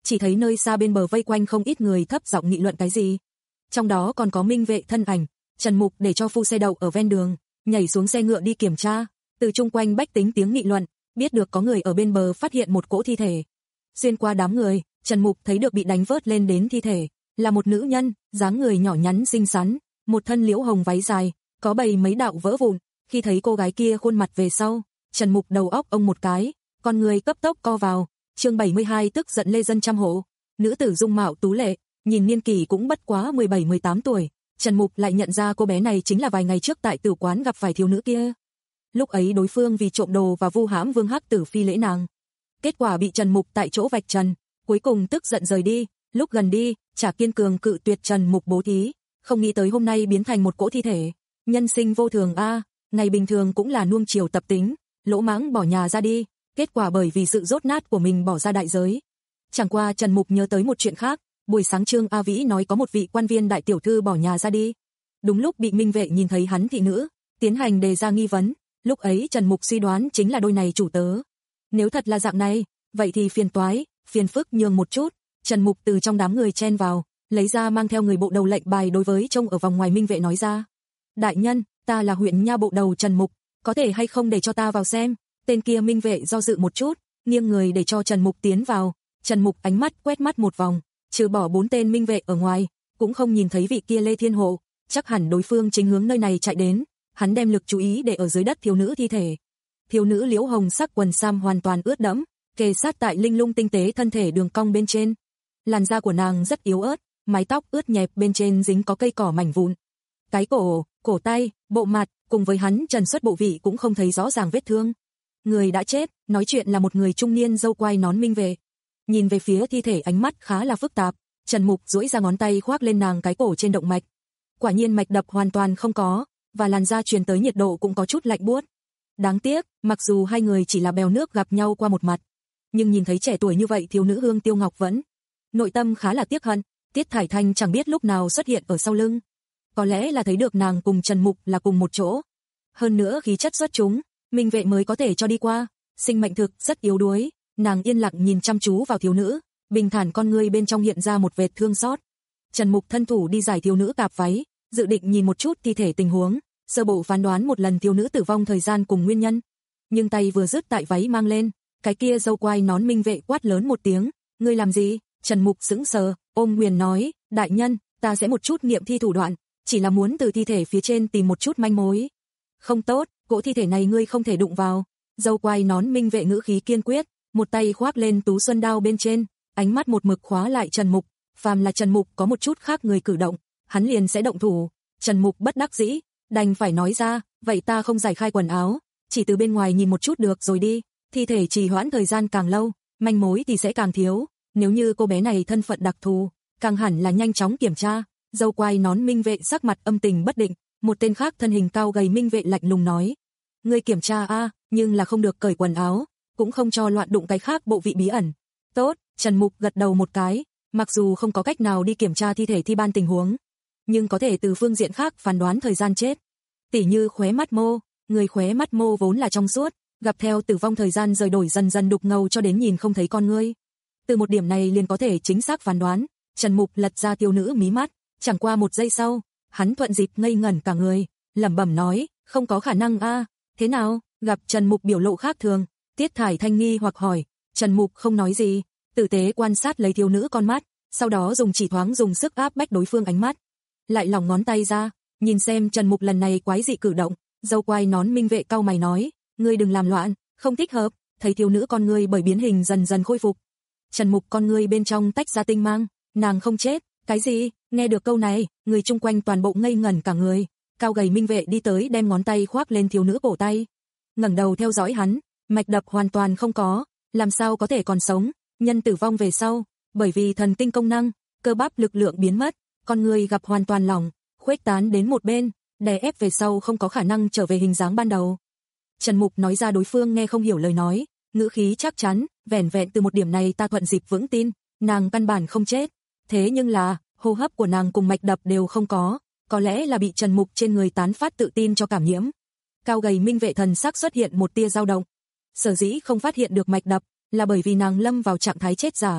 chỉ thấy nơi xa bên bờ vây quanh không ít người thấp giọng nghị luận cái gì. Trong đó còn có Minh Vệ thân ảnh. Trần Mục để cho phu xe đậu ở ven đường, nhảy xuống xe ngựa đi kiểm tra. Từ chung quanh bách tính tiếng nghị luận, biết được có người ở bên bờ phát hiện một cỗ thi thể. Xuyên qua đám người, Trần Mục thấy được bị đánh vớt lên đến thi thể, là một nữ nhân, dáng người nhỏ nhắn xinh xắn, một thân liễu hồng váy dài, có bầy mấy đạo vỡ vụn. Khi thấy cô gái kia khuôn mặt về sau, Trần Mục đầu óc ông một cái, con người cấp tốc co vào. Chương bảy mươi hai tức giận lê dân trăm hộ. Nữ tử dung mạo tú lệ, nhìn niên kỷ cũng bất quá mười bảy mười tám tuổi. Trần Mục lại nhận ra cô bé này chính là vài ngày trước tại tử quán gặp phải thiếu nữ kia. Lúc ấy đối phương vì trộm đồ và vu hãm Vương Hắc Tử phi lễ nàng. Kết quả bị Trần Mục tại chỗ vạch trần, cuối cùng tức giận rời đi. Lúc gần đi, Trả Kiên Cường cự tuyệt Trần Mục bố thí, không nghĩ tới hôm nay biến thành một cỗ thi thể. Nhân sinh vô thường a, ngày bình thường cũng là nuông chiều tập tính, lỗ mãng bỏ nhà ra đi, kết quả bởi vì sự dốt nát của mình bỏ ra đại giới. Chẳng qua Trần Mục nhớ tới một chuyện khác, buổi sáng Trương A Vĩ nói có một vị quan viên đại tiểu thư bỏ nhà ra đi. Đúng lúc bị Minh Vệ nhìn thấy hắn thị nữ, tiến hành đề ra nghi vấn, lúc ấy Trần Mục suy đoán chính là đôi này chủ tớ. Nếu thật là dạng này, vậy thì phiền toái, phiền phức nhường một chút. Trần Mục từ trong đám người chen vào, lấy ra mang theo người bộ đầu lệnh bài đối với trông ở vòng ngoài Minh Vệ nói ra. Đại nhân, ta là huyện nha bộ đầu Trần Mục, có thể hay không để cho ta vào xem. Tên kia Minh Vệ do dự một chút, nghiêng người để cho Trần Mục tiến vào. Trần Mục ánh mắt quét mắt một vòng, trừ bỏ bốn tên Minh Vệ ở ngoài, cũng không nhìn thấy vị kia Lê Thiên Hộ, chắc hẳn đối phương chính hướng nơi này chạy đến. Hắn đem lực chú ý để ở dưới đất thiếu nữ thi thể. Thiếu nữ liễu hồng sắc quần sam hoàn toàn ướt đẫm, kề sát tại linh lung tinh tế thân thể đường cong bên trên. Làn da của nàng rất yếu ớt, mái tóc ướt nhẹp bên trên dính có cây cỏ mảnh vụn. Cái cổ, cổ tay, bộ mặt, cùng với hắn trần xuất bộ vị cũng không thấy rõ ràng vết thương. Người đã chết, nói chuyện là một người trung niên râu quai nón Minh Vệ. Nhìn về phía thi thể ánh mắt khá là phức tạp, Trần Mục duỗi ra ngón tay khoác lên nàng cái cổ trên động mạch. Quả nhiên mạch đập hoàn toàn không có, và làn da truyền tới nhiệt độ cũng có chút lạnh buốt. Đáng tiếc, mặc dù hai người chỉ là bèo nước gặp nhau qua một mặt, nhưng nhìn thấy trẻ tuổi như vậy thiếu nữ Hương Tiêu Ngọc vẫn nội tâm khá là tiếc hận. Tiết Thải Thanh chẳng biết lúc nào xuất hiện ở sau lưng, có lẽ là thấy được nàng cùng Trần Mục là cùng một chỗ. Hơn nữa khí chất xuất chúng, Minh Vệ mới có thể cho đi qua. Sinh mệnh thực rất yếu đuối, nàng yên lặng nhìn chăm chú vào thiếu nữ, bình thản con ngươi bên trong hiện ra một vệt thương xót. Trần Mục thân thủ đi giải thiếu nữ cạp váy, dự định nhìn một chút thi thể tình huống, sơ bộ phán đoán một lần thiếu nữ tử vong thời gian cùng nguyên nhân. Nhưng tay vừa dứt tại váy mang lên, cái kia râu quai nón Minh Vệ quát lớn một tiếng, ngươi làm gì? Trần Mục sững sờ, ôm quyền nói, đại nhân, ta sẽ một chút nghiệm thi thủ đoạn, chỉ là muốn từ thi thể phía trên tìm một chút manh mối. Không tốt, cỗ thi thể này ngươi không thể đụng vào. Râu quai nón Minh Vệ ngữ khí kiên quyết, một tay khoác lên tú xuân đao bên trên, ánh mắt một mực khóa lại Trần Mục. Phàm là Trần Mục có một chút khác người cử động, hắn liền sẽ động thủ. Trần Mục bất đắc dĩ, đành phải nói ra, vậy ta không giải khai quần áo, chỉ từ bên ngoài nhìn một chút được rồi đi. Thi thể trì hoãn thời gian càng lâu, manh mối thì sẽ càng thiếu. Nếu như cô bé này thân phận đặc thù, càng hẳn là nhanh chóng kiểm tra. Râu quai nón Minh Vệ sắc mặt âm tình bất định, một tên khác thân hình cao gầy Minh Vệ lạnh lùng nói, ngươi kiểm tra a, nhưng là không được cởi quần áo, cũng không cho loạn đụng cái khác bộ vị bí ẩn. Tốt, Trần Mục gật đầu một cái, mặc dù không có cách nào đi kiểm tra thi thể thi ban tình huống, nhưng có thể từ phương diện khác phán đoán thời gian chết. Tỉ như khóe mắt mô, người khóe mắt mô vốn là trong suốt, gặp theo tử vong thời gian rời đổi dần dần đục ngầu cho đến nhìn không thấy con ngươi. Từ một điểm này liền có thể chính xác phán đoán. Trần Mục lật ra thiếu nữ mí mắt, chẳng qua một giây sau, hắn thuận dịp ngây ngẩn cả người, lẩm bẩm nói, không có khả năng a, thế nào? Gặp Trần Mục biểu lộ khác thường, Tiết Thải Thanh nghi hoặc hỏi. Trần Mục không nói gì, tử tế quan sát lấy thiếu nữ con mắt, sau đó dùng chỉ thoáng dùng sức áp bách đối phương ánh mắt, lại lỏng ngón tay ra, nhìn xem Trần Mục lần này quái dị cử động. Râu quai nón Minh Vệ cau mày nói, ngươi đừng làm loạn, không thích hợp. Thấy thiếu nữ con ngươi bởi biến hình dần dần khôi phục, Trần Mục con ngươi bên trong tách ra tinh mang, nàng không chết. Cái gì? Nghe được câu này, người chung quanh toàn bộ ngây ngẩn cả người. Cao gầy Minh Vệ đi tới đem ngón tay khoác lên thiếu nữ cổ tay, ngẩng đầu theo dõi hắn, mạch đập hoàn toàn không có, làm sao có thể còn sống? Nhân tử vong về sau, bởi vì thần kinh công năng, cơ bắp lực lượng biến mất, con người gặp hoàn toàn lỏng, khuếch tán đến một bên, đè ép về sau không có khả năng trở về hình dáng ban đầu. Trần Mục nói ra đối phương nghe không hiểu lời nói, ngữ khí chắc chắn, vẻn vẹn từ một điểm này ta thuận dịp vững tin, nàng căn bản không chết. Thế nhưng là, hô hấp của nàng cùng mạch đập đều không có, có lẽ là bị Trần Mục trên người tán phát tự tin cho cảm nhiễm. Cao gầy Minh Vệ thần sắc xuất hiện một tia dao động. Sở dĩ không phát hiện được mạch đập, là bởi vì nàng lâm vào trạng thái chết giả.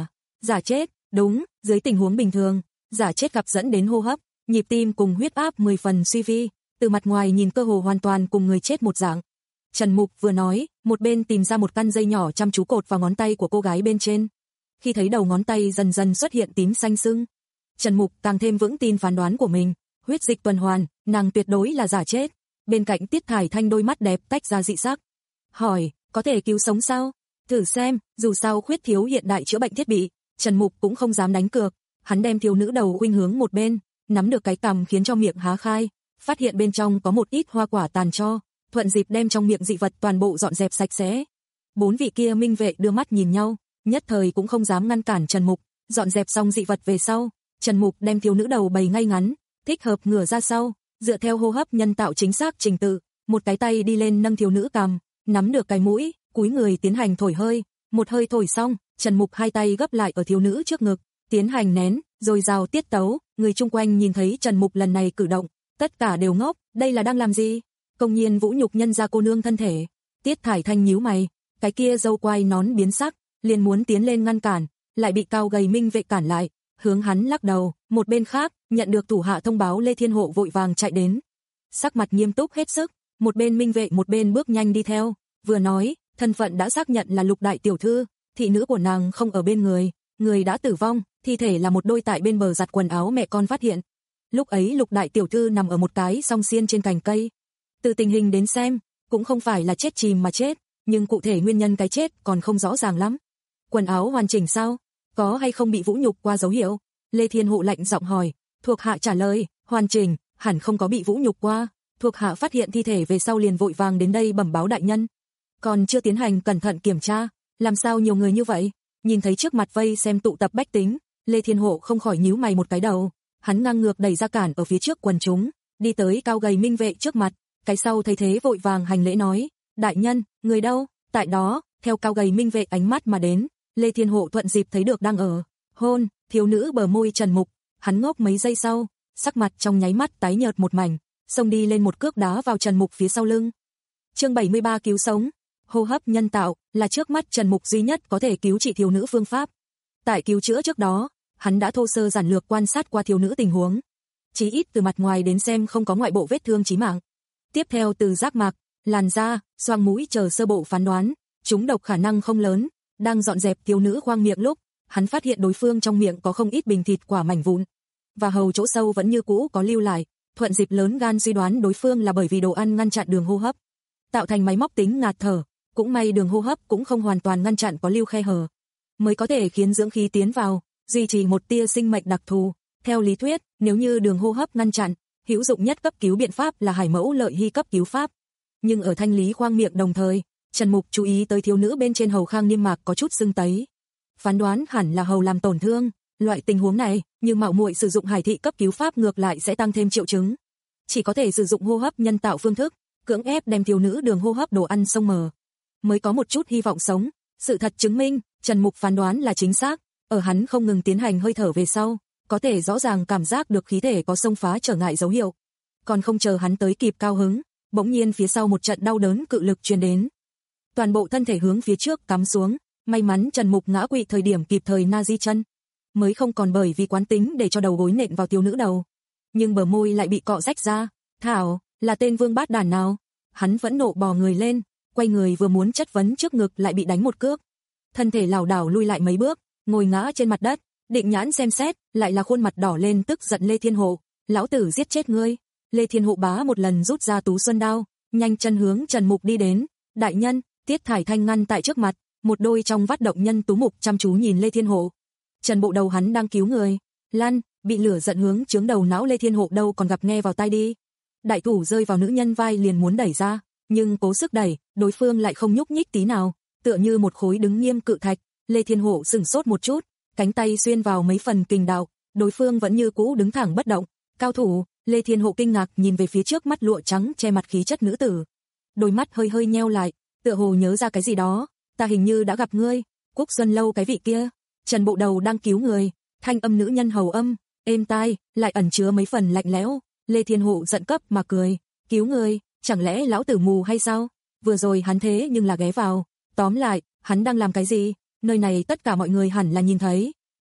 Giả chết, đúng, dưới tình huống bình thường, giả chết gặp dẫn đến hô hấp, nhịp tim cùng huyết áp mười phần suy vi, từ mặt ngoài nhìn cơ hồ hoàn toàn cùng người chết một dạng. Trần Mục vừa nói, một bên tìm ra một căn dây nhỏ chăm chú cột vào ngón tay của cô gái bên trên. Khi thấy đầu ngón tay dần dần xuất hiện tím xanh sưng, Trần Mục càng thêm vững tin phán đoán của mình, huyết dịch tuần hoàn, nàng tuyệt đối là giả chết. Bên cạnh Tiết Thải Thanh đôi mắt đẹp tách ra dị sắc. Hỏi, có thể cứu sống sao? Thử xem, dù sao khuyết thiếu hiện đại chữa bệnh thiết bị, Trần Mục cũng không dám đánh cược. Hắn đem thiếu nữ đầu khuynh hướng một bên, nắm được cái cằm khiến cho miệng há khai, phát hiện bên trong có một ít hoa quả tàn tro, thuận dịp đem trong miệng dị vật toàn bộ dọn dẹp sạch sẽ. Bốn vị kia minh vệ đưa mắt nhìn nhau, nhất thời cũng không dám ngăn cản Trần Mục, dọn dẹp xong dị vật về sau, Trần Mục đem thiếu nữ đầu bày ngay ngắn, thích hợp ngửa ra sau, dựa theo hô hấp nhân tạo chính xác trình tự, một cái tay đi lên nâng thiếu nữ cằm, nắm được cái mũi, cúi người tiến hành thổi hơi, một hơi thổi xong, Trần Mục hai tay gấp lại ở thiếu nữ trước ngực, tiến hành nén, rồi rào tiết tấu, người chung quanh nhìn thấy Trần Mục lần này cử động, tất cả đều ngốc, đây là đang làm gì? Công nhiên vũ nhục nhân gia cô nương thân thể. Tiết Thải Thanh nhíu mày, cái kia dâu quai nón biến sắc, liền muốn tiến lên ngăn cản, lại bị cao gầy minh vệ cản lại, hướng hắn lắc đầu. Một bên khác, nhận được thủ hạ thông báo Lê Thiên Hộ vội vàng chạy đến, sắc mặt nghiêm túc hết sức, một bên minh vệ một bên bước nhanh đi theo, vừa nói, thân phận đã xác nhận là Lục đại tiểu thư, thị nữ của nàng không ở bên người, người đã tử vong, thi thể là một đôi tại bên bờ giặt quần áo mẹ con phát hiện. Lúc ấy Lục đại tiểu thư nằm ở một cái song xiên trên cành cây. Từ tình hình đến xem, cũng không phải là chết chìm mà chết, nhưng cụ thể nguyên nhân cái chết còn không rõ ràng lắm. Quần áo hoàn chỉnh sao? Có hay không bị vũ nhục qua dấu hiệu? Lê Thiên Hộ lạnh giọng hỏi, thuộc hạ trả lời, hoàn chỉnh, hẳn không có bị vũ nhục qua. Thuộc hạ phát hiện thi thể về sau liền vội vàng đến đây bẩm báo đại nhân. Còn chưa tiến hành cẩn thận kiểm tra, làm sao nhiều người như vậy? Nhìn thấy trước mặt vây xem tụ tập bách tính, Lê Thiên Hộ không khỏi nhíu mày một cái đầu, hắn ngang ngược đẩy ra cản ở phía trước quần chúng, đi tới cao gầy minh vệ trước mặt, cái sau thấy thế vội vàng hành lễ nói, đại nhân, người đâu? Tại đó, theo cao gầy minh vệ ánh mắt mà đến, Lê Thiên Hộ thuận dịp thấy được đang ở hôn thiếu nữ bờ môi Trần Mục, hắn ngốc mấy giây sau, sắc mặt trong nháy mắt tái nhợt một mảnh, xông đi lên một cước đá vào Trần Mục phía sau lưng. Chương bảy mươi ba cứu sống, hô hấp nhân tạo là trước mắt Trần Mục duy nhất có thể cứu trị thiếu nữ phương pháp. Tại cứu chữa trước đó, hắn đã thô sơ giản lược quan sát qua thiếu nữ tình huống, chí ít từ mặt ngoài đến xem không có ngoại bộ vết thương chí mạng. Tiếp theo từ giác mạc, làn da, xoang mũi chờ sơ bộ phán đoán, chúng độc khả năng không lớn. Đang dọn dẹp thiếu nữ khoang miệng lúc, hắn phát hiện đối phương trong miệng có không ít bình thịt quả mảnh vụn, và hầu chỗ sâu vẫn như cũ có lưu lại, thuận dịp lớn gan suy đoán đối phương là bởi vì đồ ăn ngăn chặn đường hô hấp, tạo thành máy móc tính ngạt thở, cũng may đường hô hấp cũng không hoàn toàn ngăn chặn có lưu khe hở, mới có thể khiến dưỡng khí tiến vào, duy trì một tia sinh mệnh đặc thù. Theo lý thuyết, nếu như đường hô hấp ngăn chặn, hữu dụng nhất cấp cứu biện pháp là hải mẫu lợi hy cấp cứu pháp. Nhưng ở thanh lý khoang miệng đồng thời, Trần Mục chú ý tới thiếu nữ bên trên hầu khang niêm mạc có chút sưng tấy, phán đoán hẳn là hầu làm tổn thương. Loại tình huống này, như mạo muội sử dụng hải thị cấp cứu pháp ngược lại sẽ tăng thêm triệu chứng. Chỉ có thể sử dụng hô hấp nhân tạo phương thức, cưỡng ép đem thiếu nữ đường hô hấp đồ ăn xông mở, mới có một chút hy vọng sống. Sự thật chứng minh, Trần Mục phán đoán là chính xác, ở hắn không ngừng tiến hành hơi thở về sau, có thể rõ ràng cảm giác được khí thể có xông phá trở ngại dấu hiệu. Còn không chờ hắn tới kịp cao hứng, bỗng nhiên phía sau một trận đau đớn cự lực truyền đến. Toàn bộ thân thể hướng phía trước cắm xuống, may mắn Trần Mục ngã quỵ thời điểm kịp thời na di chân, mới không còn bởi vì quán tính để cho đầu gối nện vào thiếu nữ đầu. Nhưng bờ môi lại bị cọ rách ra, thảo, là tên vương bát đàn nào? Hắn vẫn nộ bò người lên, quay người vừa muốn chất vấn trước ngực lại bị đánh một cước. Thân thể lảo đảo lui lại mấy bước, ngồi ngã trên mặt đất, định nhãn xem xét, lại là khuôn mặt đỏ lên tức giận Lê Thiên Hộ, lão tử giết chết ngươi. Lê Thiên Hộ bá một lần rút ra tú xuân đao, nhanh chân hướng Trần Mục đi đến. Đại nhân, Tiết Thải Thanh ngăn tại trước mặt, một đôi trong vắt động nhân tú mục chăm chú nhìn Lê Thiên Hộ. Trần Bộ đầu hắn đang cứu người, lăn, bị lửa giận hướng chướng đầu não Lê Thiên Hộ đâu còn gặp nghe vào tai đi. Đại thủ rơi vào nữ nhân vai liền muốn đẩy ra, nhưng cố sức đẩy, đối phương lại không nhúc nhích tí nào, tựa như một khối đứng nghiêm cự thạch. Lê Thiên Hộ sững sốt một chút, cánh tay xuyên vào mấy phần kình đạo, đối phương vẫn như cũ đứng thẳng bất động. Cao thủ, Lê Thiên Hộ kinh ngạc nhìn về phía trước mắt lụa trắng che mặt khí chất nữ tử, đôi mắt hơi hơi nheo lại, tựa hồ nhớ ra cái gì đó. Ta hình như đã gặp ngươi, Quốc Xuân lâu cái vị kia. Trần Bộ đầu đang cứu người, thanh âm nữ nhân hầu âm, êm tai, lại ẩn chứa mấy phần lạnh lẽo. Lê Thiên Hộ giận cấp mà cười, cứu người, chẳng lẽ lão tử mù hay sao? Vừa rồi hắn thế nhưng là ghé vào, tóm lại, hắn đang làm cái gì? Nơi này tất cả mọi người hẳn là nhìn thấy.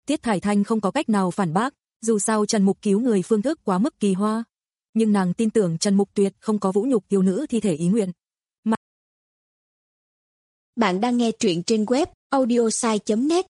Tiết Thải Thanh không có cách nào phản bác, dù sao Trần Mục cứu người phương thức quá mức kỳ hoa. Nhưng nàng tin tưởng Trần Mục tuyệt không có vũ nhục thiếu nữ thi thể ý nguyện. Mà... Bạn đang nghe truyện trên web audiosai chấm net.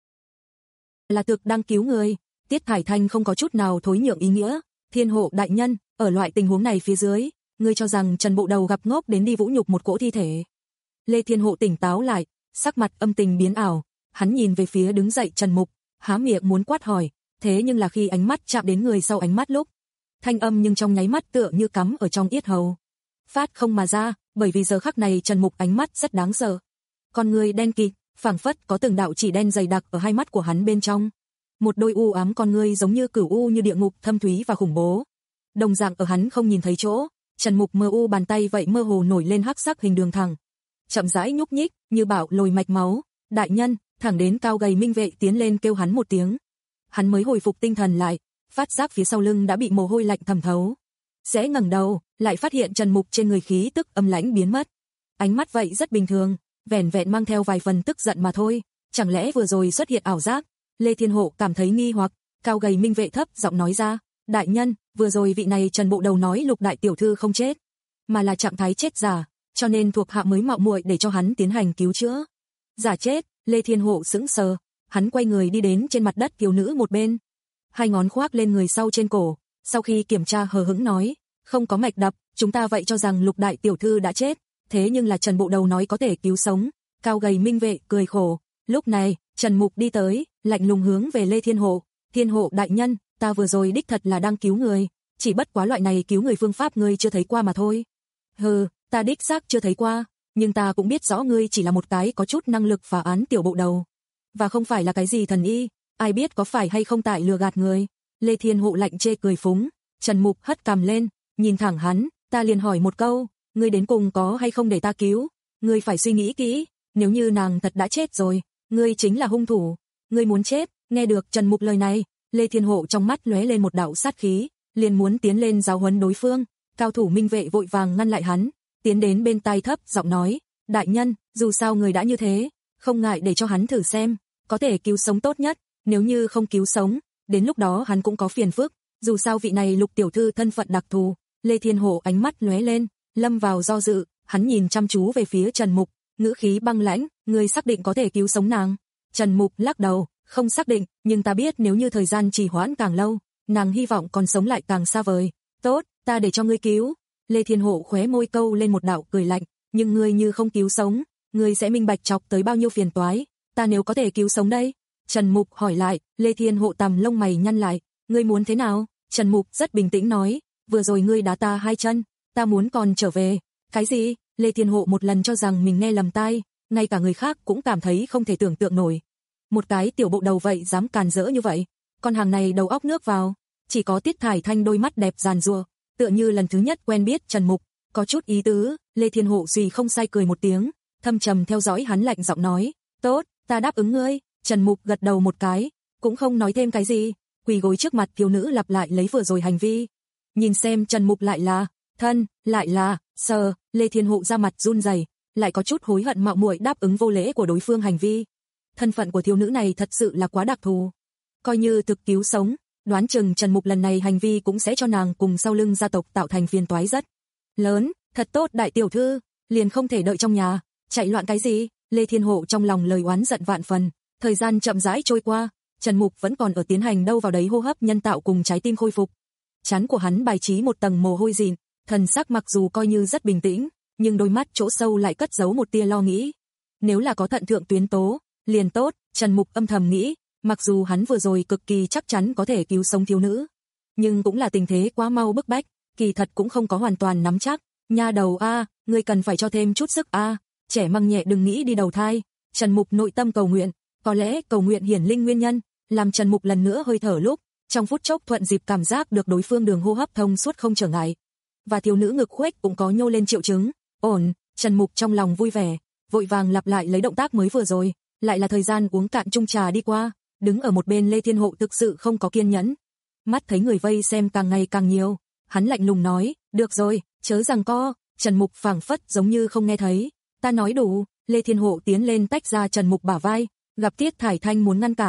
Là thực đang cứu người, Tiết Thải Thanh không có chút nào thối nhượng ý nghĩa. Thiên Hộ đại nhân, ở loại tình huống này phía dưới, ngươi cho rằng Trần Bộ Đầu gặp ngốc đến đi vũ nhục một cỗ thi thể. Lê Thiên Hộ tỉnh táo lại, sắc mặt âm tình biến ảo, hắn nhìn về phía đứng dậy Trần Mục, há miệng muốn quát hỏi, thế nhưng là khi ánh mắt chạm đến người sau ánh mắt lúc, thanh âm nhưng trong nháy mắt tựa như cắm ở trong yết hầu. Phát không mà ra, bởi vì giờ khắc này Trần Mục ánh mắt rất đáng sợ. Con người đen kịt, phảng phất có từng đạo chỉ đen dày đặc ở hai mắt của hắn bên trong. Một đôi u ám con ngươi giống như cửu u như địa ngục thâm thúy và khủng bố. Đồng dạng ở hắn không nhìn thấy chỗ, Trần Mục mơ u bàn tay vậy mơ hồ nổi lên hắc sắc hình đường thẳng. Chậm rãi nhúc nhích, như bảo lồi mạch máu, đại nhân, thẳng đến cao gầy minh vệ tiến lên kêu hắn một tiếng. Hắn mới hồi phục tinh thần lại, phát giác phía sau lưng đã bị mồ hôi lạnh thẩm thấu. Sẽ ngẩng đầu, lại phát hiện Trần Mục trên người khí tức âm lãnh biến mất. Ánh mắt vậy rất bình thường, vẻn vẹn mang theo vài phần tức giận mà thôi, chẳng lẽ vừa rồi xuất hiện ảo giác? Lê Thiên Hộ cảm thấy nghi hoặc, cao gầy minh vệ thấp giọng nói ra, đại nhân, vừa rồi vị này Trần Bộ Đầu nói Lục đại tiểu thư không chết, mà là trạng thái chết giả, cho nên thuộc hạ mới mạo muội để cho hắn tiến hành cứu chữa. Giả chết? Lê Thiên Hộ sững sờ, hắn quay người đi đến trên mặt đất thiếu nữ một bên, hai ngón khoác lên người sau trên cổ, sau khi kiểm tra hờ hững nói, không có mạch đập, chúng ta vậy cho rằng Lục đại tiểu thư đã chết, thế nhưng là Trần Bộ Đầu nói có thể cứu sống. Cao gầy minh vệ cười khổ, lúc này, Trần Mục đi tới, lạnh lùng hướng về Lê Thiên Hộ, Thiên Hộ đại nhân, ta vừa rồi đích thật là đang cứu người, chỉ bất quá loại này cứu người phương pháp ngươi chưa thấy qua mà thôi. Hừ, ta đích xác chưa thấy qua, nhưng ta cũng biết rõ ngươi chỉ là một cái có chút năng lực phá án tiểu bộ đầu, và không phải là cái gì thần y, ai biết có phải hay không tại lừa gạt người. Lê Thiên Hộ lạnh chê cười phúng, Trần Mục hất cằm lên, nhìn thẳng hắn, ta liền hỏi một câu, ngươi đến cùng có hay không để ta cứu, ngươi phải suy nghĩ kỹ, nếu như nàng thật đã chết rồi, ngươi chính là hung thủ, ngươi muốn chết. Nghe được Trần Mục lời này, Lê Thiên Hộ trong mắt lóe lên một đạo sát khí, liền muốn tiến lên giáo huấn đối phương. Cao thủ minh vệ vội vàng ngăn lại hắn, tiến đến bên tai thấp giọng nói, đại nhân, dù sao người đã như thế, không ngại để cho hắn thử xem, có thể cứu sống tốt nhất, nếu như không cứu sống, đến lúc đó hắn cũng có phiền phức, dù sao vị này Lục tiểu thư thân phận đặc thù. Lê Thiên Hộ ánh mắt lóe lên, lâm vào do dự, hắn nhìn chăm chú về phía Trần Mục, ngữ khí băng lãnh, ngươi xác định có thể cứu sống nàng? Trần Mục lắc đầu, không xác định, nhưng ta biết nếu như thời gian trì hoãn càng lâu, nàng hy vọng còn sống lại càng xa vời. Tốt, ta để cho ngươi cứu. Lê Thiên Hộ khóe môi câu lên một đạo cười lạnh, nhưng ngươi như không cứu sống, ngươi sẽ minh bạch chọc tới bao nhiêu phiền toái, ta nếu có thể cứu sống đây? Trần Mục hỏi lại, Lê Thiên Hộ tằm lông mày nhăn lại, ngươi muốn thế nào? Trần Mục rất bình tĩnh nói, vừa rồi ngươi đá ta hai chân, ta muốn còn trở về. Cái gì? Lê Thiên Hộ một lần cho rằng mình nghe lầm tai, ngay cả người khác cũng cảm thấy không thể tưởng tượng nổi. Một cái tiểu bộ đầu vậy dám càn rỡ như vậy, con hàng này đầu óc nước vào. Chỉ có Tiết Thải Thanh đôi mắt đẹp giàn giụa, tựa như lần thứ nhất quen biết Trần Mục, có chút ý tứ. Lê Thiên Hộ suy không sai cười một tiếng, thâm trầm theo dõi hắn lạnh giọng nói, tốt, ta đáp ứng ngươi. Trần Mục gật đầu một cái, cũng không nói thêm cái gì, quỳ gối trước mặt thiếu nữ lặp lại lấy vừa rồi hành vi. Nhìn xem Trần Mục lại là thân, lại là sờ, Lê Thiên Hộ ra mặt run rẩy, lại có chút hối hận mạo muội đáp ứng vô lễ của đối phương hành vi. Thân phận của thiếu nữ này thật sự là quá đặc thù, coi như thực cứu sống, đoán chừng Trần Mục lần này hành vi cũng sẽ cho nàng cùng sau lưng gia tộc tạo thành phiền toái rất lớn. Thật tốt đại tiểu thư, liền không thể đợi trong nhà, chạy loạn cái gì? Lê Thiên Hộ trong lòng lời oán giận vạn phần. Thời gian chậm rãi trôi qua, Trần Mục vẫn còn ở tiến hành đâu vào đấy hô hấp nhân tạo cùng trái tim khôi phục. Trán của hắn bài trí một tầng mồ hôi dịn, thần sắc mặc dù coi như rất bình tĩnh, nhưng đôi mắt chỗ sâu lại cất giấu một tia lo nghĩ. Nếu là có thận thượng tuyến tố, liền tốt. Trần Mục âm thầm nghĩ, mặc dù hắn vừa rồi cực kỳ chắc chắn có thể cứu sống thiếu nữ, nhưng cũng là tình thế quá mau bức bách, kỳ thật cũng không có hoàn toàn nắm chắc. Nha đầu a, ngươi cần phải cho thêm chút sức a, trẻ măng nhẹ đừng nghĩ đi đầu thai. Trần Mục nội tâm cầu nguyện, có lẽ cầu nguyện hiển linh nguyên nhân, làm Trần Mục lần nữa hơi thở lúc, trong phút chốc thuận dịp cảm giác được đối phương đường hô hấp thông suốt không trở ngại, và thiếu nữ ngực khuếch cũng có nhô lên triệu chứng. Ổn, Trần Mục trong lòng vui vẻ, vội vàng lặp lại lấy động tác mới vừa rồi, lại là thời gian uống cạn chung trà đi qua, đứng ở một bên Lê Thiên Hộ thực sự không có kiên nhẫn. Mắt thấy người vây xem càng ngày càng nhiều, hắn lạnh lùng nói, được rồi, chớ giằng co. Trần Mục phảng phất giống như không nghe thấy, ta nói đủ. Lê Thiên Hộ tiến lên tách ra Trần Mục bả vai, gặp Tiết Thải Thanh muốn ngăn cản,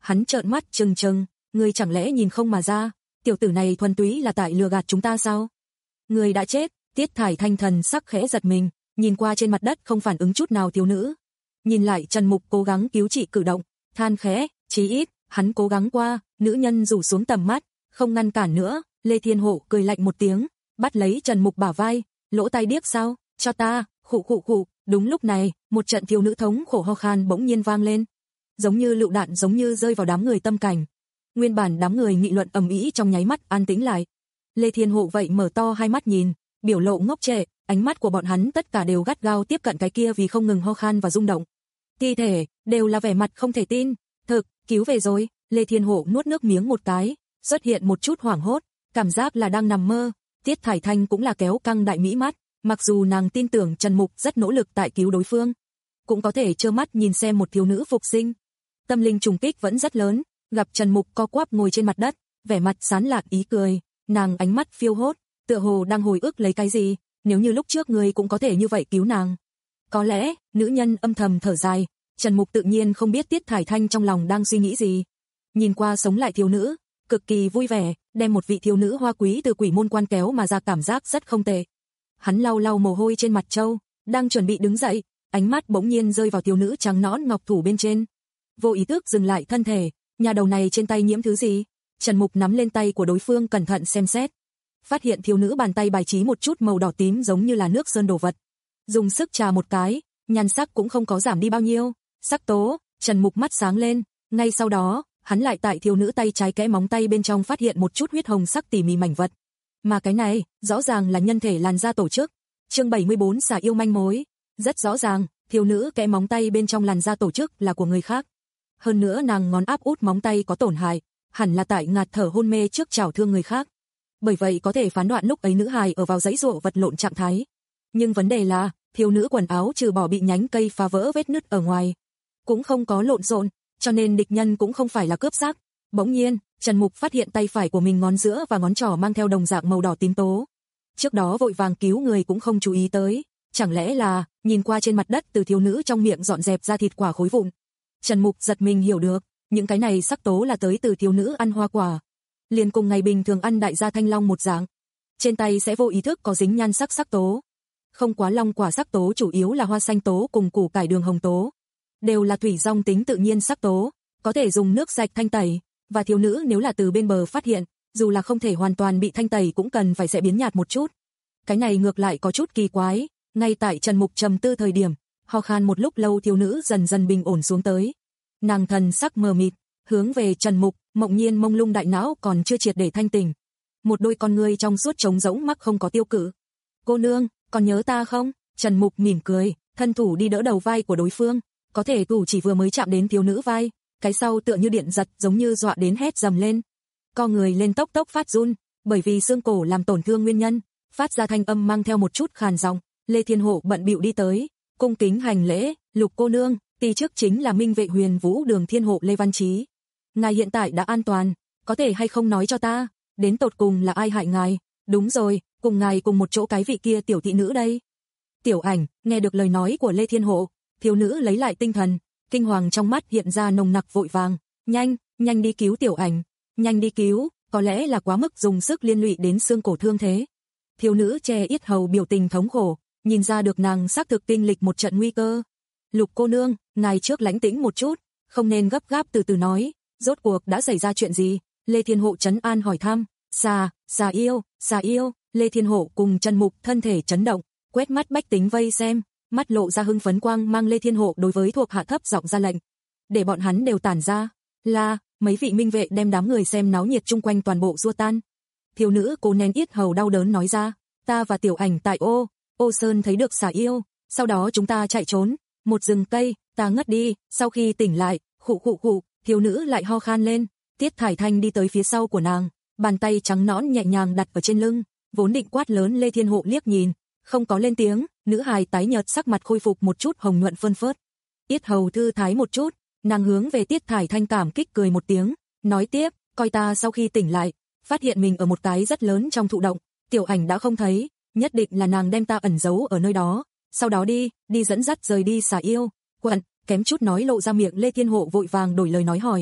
Hắn trợn mắt trừng trừng, ngươi chẳng lẽ nhìn không mà ra, tiểu tử này thuần túy là tại lừa gạt chúng ta sao? Ngươi đã chết. Tiết Thải Thanh thần sắc khẽ giật mình, nhìn qua trên mặt đất không phản ứng chút nào thiếu nữ. Nhìn lại Trần Mục cố gắng cứu trị cử động, than khẽ, chí ít, hắn cố gắng qua, nữ nhân rủ xuống tầm mắt, không ngăn cản nữa. Lê Thiên Hộ cười lạnh một tiếng, bắt lấy Trần Mục bả vai, lỗ tai điếc sao, cho ta, khụ khụ khụ. Đúng lúc này, một trận thiếu nữ thống khổ ho khan bỗng nhiên vang lên, giống như lựu đạn giống như rơi vào đám người tâm cảnh. Nguyên bản đám người nghị luận ầm ĩ trong nháy mắt an tĩnh lại. Lê Thiên Hộ vậy mở to hai mắt nhìn, biểu lộ ngốc trệ, ánh mắt của bọn hắn tất cả đều gắt gao tiếp cận cái kia vì không ngừng ho khan và rung động thi thể, đều là vẻ mặt không thể tin. Thực, cứu về rồi. Lê Thiên Hộ nuốt nước miếng một cái, xuất hiện một chút hoảng hốt, cảm giác là đang nằm mơ. Tiết Thải Thanh cũng là kéo căng đại mỹ mắt, mặc dù nàng tin tưởng Trần Mục rất nỗ lực tại cứu đối phương, cũng có thể trơ mắt nhìn xem một thiếu nữ phục sinh. Tâm linh trùng kích vẫn rất lớn, gặp Trần Mục co quắp ngồi trên mặt đất, vẻ mặt sán lạn ý cười, nàng ánh mắt phiêu hốt, tựa hồ đang hồi ức lấy cái gì, nếu như lúc trước người cũng có thể như vậy cứu nàng. Có lẽ, nữ nhân âm thầm thở dài, Trần Mục tự nhiên không biết Tiết Thải Thanh trong lòng đang suy nghĩ gì. Nhìn qua sống lại thiếu nữ, cực kỳ vui vẻ, đem một vị thiếu nữ hoa quý từ quỷ môn quan kéo mà ra cảm giác rất không tệ. Hắn lau lau mồ hôi trên mặt trâu, đang chuẩn bị đứng dậy, ánh mắt bỗng nhiên rơi vào thiếu nữ trắng nõn ngọc thủ bên trên. Vô ý thức dừng lại thân thể, nhà đầu này trên tay nhiễm thứ gì? Trần Mục nắm lên tay của đối phương cẩn thận xem xét, phát hiện thiếu nữ bàn tay bài trí một chút màu đỏ tím giống như là nước sơn đồ vật. Dùng sức trà một cái, nhan sắc cũng không có giảm đi bao nhiêu. Sắc tố, Trần Mục mắt sáng lên, ngay sau đó, hắn lại tại thiếu nữ tay trái kẽ móng tay bên trong phát hiện một chút huyết hồng sắc tỉ mỉ mảnh vật. Mà cái này, rõ ràng là nhân thể làn da tổ chức. Chương bảy mươi bốn xả yêu manh mối, rất rõ ràng, thiếu nữ kẽ móng tay bên trong làn da tổ chức là của người khác. Hơn nữa nàng ngón áp út móng tay có tổn hại, hẳn là tại ngạt thở hôn mê trước chảo thương người khác. Bởi vậy có thể phán đoạn lúc ấy nữ hài ở vào dãy dụa vật lộn trạng thái. Nhưng vấn đề là, thiếu nữ quần áo trừ bỏ bị nhánh cây phá vỡ vết nứt ở ngoài, cũng không có lộn xộn, cho nên địch nhân cũng không phải là cướp xác. Bỗng nhiên, Trần Mục phát hiện tay phải của mình ngón giữa và ngón trỏ mang theo đồng dạng màu đỏ tím tố. Trước đó vội vàng cứu người cũng không chú ý tới, chẳng lẽ là, nhìn qua trên mặt đất từ thiếu nữ trong miệng dọn dẹp ra thịt quả khối vụn. Trần Mục giật mình hiểu được, những cái này sắc tố là tới từ thiếu nữ ăn hoa quả. Liền cùng ngày bình thường ăn đại gia thanh long một dạng. Trên tay sẽ vô ý thức có dính nhan sắc sắc tố. Không quá long quả sắc tố chủ yếu là hoa xanh tố cùng củ cải đường hồng tố. Đều là thủy dòng tính tự nhiên sắc tố, có thể dùng nước sạch thanh tẩy, và thiếu nữ nếu là từ bên bờ phát hiện, dù là không thể hoàn toàn bị thanh tẩy cũng cần phải sẽ biến nhạt một chút. Cái này ngược lại có chút kỳ quái, ngay tại Trần Mục trầm tư thời điểm, ho khan một lúc lâu thiếu nữ dần dần bình ổn xuống tới. Nàng thần sắc mờ mịt, hướng về Trần Mục, mộng nhiên mông lung đại não còn chưa triệt để thanh tỉnh. Một đôi con ngươi trong suốt trống rỗng mắc không có tiêu cự. Cô nương, còn nhớ ta không? Trần Mục mỉm cười, thân thủ đi đỡ đầu vai của đối phương, có thể thủ chỉ vừa mới chạm đến thiếu nữ vai, cái sau tựa như điện giật giống như dọa đến hét dầm lên. Co người lên tốc tốc phát run, bởi vì xương cổ làm tổn thương nguyên nhân, phát ra thanh âm mang theo một chút khàn giọng. Lê Thiên Hộ bận bịu đi tới, cung kính hành lễ, Lục cô nương, tỷ trước chính là Minh Vệ Huyền Vũ Đường Thiên Hộ Lê Văn Chí. Ngài hiện tại đã an toàn, có thể hay không nói cho ta, đến tột cùng là ai hại ngài? Đúng rồi, cùng ngài cùng một chỗ cái vị kia tiểu thị nữ đây. Tiểu Ảnh, nghe được lời nói của Lê Thiên Hộ, thiếu nữ lấy lại tinh thần, kinh hoàng trong mắt hiện ra nồng nặc vội vàng, nhanh, nhanh đi cứu Tiểu Ảnh, nhanh đi cứu, có lẽ là quá mức dùng sức liên lụy đến xương cổ thương thế. Thiếu nữ che yết hầu biểu tình thống khổ, nhìn ra được nàng xác thực kinh lịch một trận nguy cơ. Lục cô nương, ngài trước lãnh tĩnh một chút, không nên gấp gáp từ từ nói, rốt cuộc đã xảy ra chuyện gì? Lê Thiên Hộ trấn an hỏi thăm. Xà, xà yêu, xà yêu. Lê Thiên Hộ cùng Trần Mục thân thể chấn động, quét mắt bách tính vây xem, mắt lộ ra hưng phấn quang mang. Lê Thiên Hộ đối với thuộc hạ thấp giọng ra lệnh, để bọn hắn đều tản ra. Là, mấy vị minh vệ đem đám người xem náo nhiệt chung quanh toàn bộ xua tan. Thiếu nữ cố nén yết hầu đau đớn nói ra, ta và Tiểu Ảnh tại ô, ô sơn thấy được xà yêu, sau đó chúng ta chạy trốn, một rừng cây, ta ngất đi, sau khi tỉnh lại, khụ khụ khụ, thiếu nữ lại ho khan lên. Tiết Thải Thanh đi tới phía sau của nàng, bàn tay trắng nõn nhẹ nhàng đặt ở trên lưng, vốn định quát lớn Lê Thiên Hộ liếc nhìn, không có lên tiếng. Nữ hài tái nhợt sắc mặt khôi phục một chút hồng nhuận phơn phớt, yết hầu thư thái một chút, nàng hướng về Tiết Thải Thanh cảm kích cười một tiếng, nói tiếp, coi ta sau khi tỉnh lại, phát hiện mình ở một cái rất lớn trong thụ động, Tiểu Ảnh đã không thấy, nhất định là nàng đem ta ẩn giấu ở nơi đó, sau đó đi, đi dẫn dắt rời đi xà yêu. Quận, kém chút nói lộ ra miệng. Lê Thiên Hộ vội vàng đổi lời nói hỏi,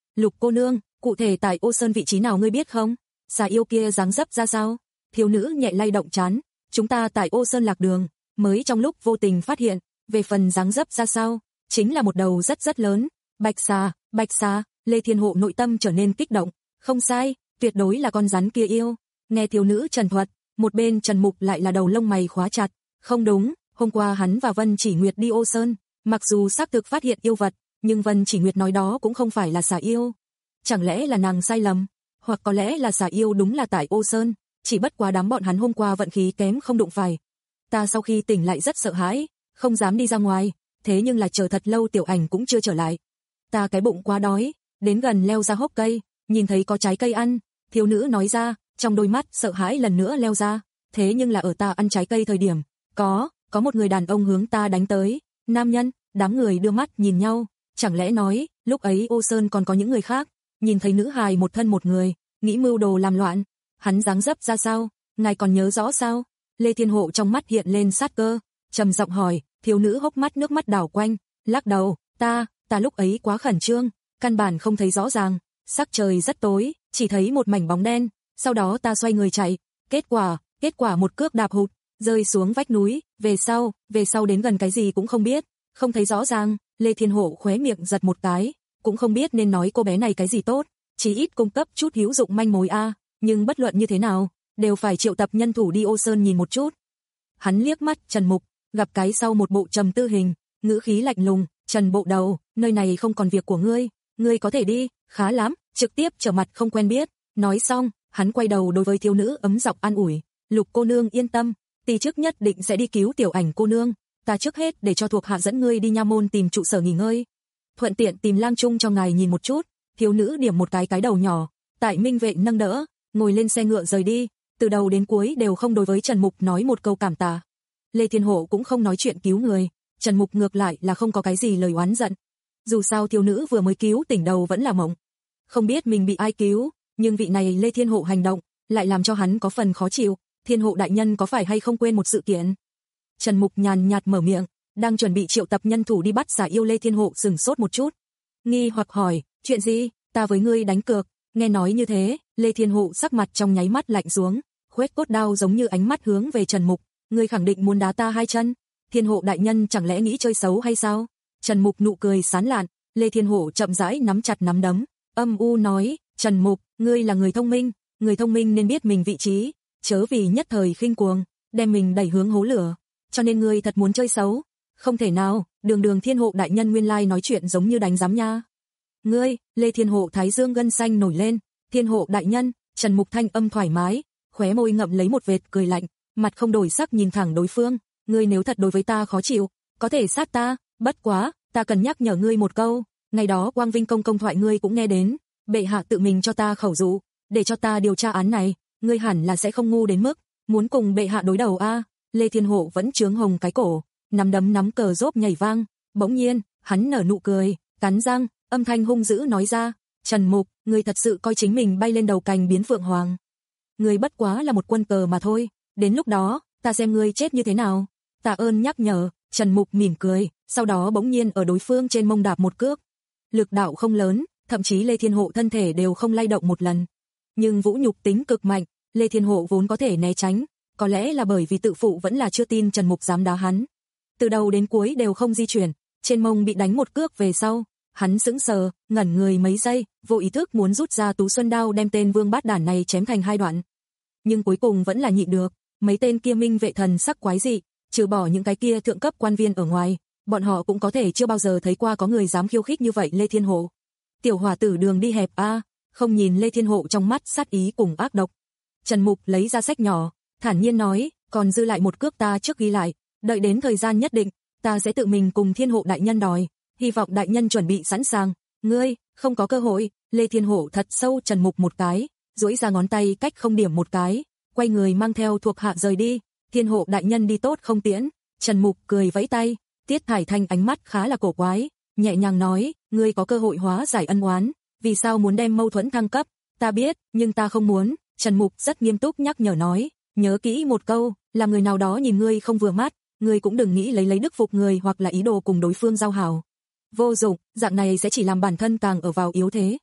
Lục cô nương, cụ thể tại Ô Sơn vị trí nào ngươi biết không? Xà yêu kia dáng dấp ra sao? Thiếu nữ nhẹ lay động trán, chúng ta tại Ô Sơn lạc đường, mới trong lúc vô tình phát hiện, về phần dáng dấp ra sao, chính là một đầu rất rất lớn, bạch xà, bạch xà, Lê Thiên Hộ nội tâm trở nên kích động, không sai, tuyệt đối là con rắn kia yêu. Nghe thiếu nữ trần thuật, một bên Trần Mục lại là đầu lông mày khóa chặt, không đúng, hôm qua hắn và Vân Chỉ Nguyệt đi Ô Sơn, mặc dù xác thực phát hiện yêu vật, nhưng Vân Chỉ Nguyệt nói đó cũng không phải là xà yêu. Chẳng lẽ là nàng sai lầm, hoặc có lẽ là xà yêu đúng là tại Ô Sơn, chỉ bất quá đám bọn hắn hôm qua vận khí kém không đụng phải. Ta sau khi tỉnh lại rất sợ hãi, không dám đi ra ngoài, thế nhưng là chờ thật lâu Tiểu Ảnh cũng chưa trở lại. Ta cái bụng quá đói, đến gần leo ra hốc cây, nhìn thấy có trái cây ăn, thiếu nữ nói ra, trong đôi mắt sợ hãi lần nữa leo ra, thế nhưng là ở ta ăn trái cây thời điểm, có, có một người đàn ông hướng ta đánh tới, nam nhân, đám người đưa mắt nhìn nhau, chẳng lẽ nói, lúc ấy Ô Sơn còn có những người khác, nhìn thấy nữ hài một thân một người, nghĩ mưu đồ làm loạn, hắn dáng dấp ra sao, ngài còn nhớ rõ sao? Lê Thiên Hộ trong mắt hiện lên sát cơ, trầm giọng hỏi, thiếu nữ hốc mắt nước mắt đảo quanh, lắc đầu, ta, ta lúc ấy quá khẩn trương, căn bản không thấy rõ ràng, sắc trời rất tối, chỉ thấy một mảnh bóng đen, sau đó ta xoay người chạy, kết quả, kết quả một cước đạp hụt, rơi xuống vách núi, về sau, về sau đến gần cái gì cũng không biết, không thấy rõ ràng, Lê Thiên Hộ khóe miệng giật một cái, cũng không biết nên nói cô bé này cái gì tốt, chỉ ít cung cấp chút hữu dụng manh mối a, nhưng bất luận như thế nào, đều phải triệu tập nhân thủ đi Ô Sơn nhìn một chút. Hắn liếc mắt Trần Mục, gặp cái sau một bộ trầm tư hình, ngữ khí lạnh lùng, Trần bộ đầu, nơi này không còn việc của ngươi, ngươi có thể đi, khá lắm, trực tiếp trở mặt không quen biết, nói xong, hắn quay đầu đối với thiếu nữ ấm giọng an ủi, Lục cô nương yên tâm, tỷ trước nhất định sẽ đi cứu Tiểu Ảnh cô nương, ta trước hết để cho thuộc hạ dẫn ngươi đi nha môn tìm trụ sở nghỉ ngơi, thuận tiện tìm lang trung cho ngài nhìn một chút, thiếu nữ điểm một cái cái đầu nhỏ, tại Minh Vệ nâng đỡ, ngồi lên xe ngựa rời đi, từ đầu đến cuối đều không đối với Trần Mục nói một câu cảm tạ. Lê Thiên Hộ cũng không nói chuyện cứu người, Trần Mục ngược lại là không có cái gì lời oán giận. Dù sao thiếu nữ vừa mới cứu tỉnh đầu vẫn là mộng. Không biết mình bị ai cứu, nhưng vị này Lê Thiên Hộ hành động, lại làm cho hắn có phần khó chịu, Thiên Hộ đại nhân có phải hay không quên một sự kiện. Trần Mục nhàn nhạt mở miệng, đang chuẩn bị triệu tập nhân thủ đi bắt xà yêu. Lê Thiên Hộ sừng sốt một chút, nghi hoặc hỏi, chuyện gì, ta với ngươi đánh cược. Nghe nói như thế, Lê Thiên Hộ sắc mặt trong nháy mắt lạnh xuống, khuét cốt đao giống như ánh mắt hướng về Trần Mục, ngươi khẳng định muốn đá ta hai chân, Thiên Hộ đại nhân chẳng lẽ nghĩ chơi xấu hay sao? Trần Mục nụ cười sán lạn, Lê Thiên Hộ chậm rãi nắm chặt nắm đấm, âm u nói, Trần Mục, ngươi là người thông minh, người thông minh nên biết mình vị trí, chớ vì nhất thời khinh cuồng, đem mình đẩy hướng hố lửa, cho nên ngươi thật muốn chơi xấu, không thể nào, đường đường Thiên Hộ đại nhân nguyên lai nói chuyện giống như đánh giám nha. Ngươi, Lê Thiên Hộ thái dương gân xanh nổi lên, Thiên Hộ đại nhân, Trần Mục thanh âm thoải mái, khóe môi ngậm lấy một vệt cười lạnh, mặt không đổi sắc nhìn thẳng đối phương, ngươi nếu thật đối với ta khó chịu, có thể sát ta, bất quá, ta cần nhắc nhở ngươi một câu, ngày đó Quang Vinh công công thoại ngươi cũng nghe đến, bệ hạ tự mình cho ta khẩu dụ, để cho ta điều tra án này, ngươi hẳn là sẽ không ngu đến mức muốn cùng bệ hạ đối đầu a. Lê Thiên Hộ vẫn trướng hồng cái cổ, nắm đấm nắm cờ rốp nhảy vang, bỗng nhiên, hắn nở nụ cười, cắn răng, âm thanh hung dữ nói ra, Trần Mục, ngươi thật sự coi chính mình bay lên đầu cành biến phượng hoàng. Ngươi bất quá là một quân cờ mà thôi, đến lúc đó, ta xem ngươi chết như thế nào. Tạ ơn nhắc nhở, Trần Mục mỉm cười, sau đó bỗng nhiên ở đối phương trên mông đạp một cước. Lực đạo không lớn, thậm chí Lê Thiên Hộ thân thể đều không lay động một lần. Nhưng vũ nhục tính cực mạnh, Lê Thiên Hộ vốn có thể né tránh, có lẽ là bởi vì tự phụ vẫn là chưa tin Trần Mục dám đá hắn. Từ đầu đến cuối đều không di chuyển, trên mông bị đánh một cước về sau, hắn sững sờ, ngẩn người mấy giây, vô ý thức muốn rút ra Tú Xuân đao đem tên Vương Bát Đản này chém thành hai đoạn. Nhưng cuối cùng vẫn là nhịn được, mấy tên kia Minh Vệ thần sắc quái dị, trừ bỏ những cái kia thượng cấp quan viên ở ngoài, bọn họ cũng có thể chưa bao giờ thấy qua có người dám khiêu khích như vậy Lê Thiên Hộ. Tiểu hỏa tử đường đi hẹp a, không nhìn Lê Thiên Hộ trong mắt sát ý cùng ác độc. Trần Mục lấy ra sách nhỏ, thản nhiên nói, còn dư lại một cước ta trước ghi lại, đợi đến thời gian nhất định, ta sẽ tự mình cùng Thiên Hộ đại nhân đòi, hy vọng đại nhân chuẩn bị sẵn sàng. Ngươi, không có cơ hội. Lê Thiên Hộ thật sâu Trần Mục một cái, duỗi ra ngón tay cách không điểm một cái, quay người mang theo thuộc hạ rời đi. Thiên Hộ đại nhân đi tốt không tiễn. Trần Mục cười vẫy tay, Tiết Thải Thanh ánh mắt khá là cổ quái, nhẹ nhàng nói, ngươi có cơ hội hóa giải ân oán, vì sao muốn đem mâu thuẫn thăng cấp? Ta biết, nhưng ta không muốn. Trần Mục rất nghiêm túc nhắc nhở nói, nhớ kỹ một câu, là người nào đó nhìn ngươi không vừa mắt, ngươi cũng đừng nghĩ lấy lấy đức phục người hoặc là ý đồ cùng đối phương giao hảo. Vô dụng, dạng này sẽ chỉ làm bản thân càng ở vào yếu thế.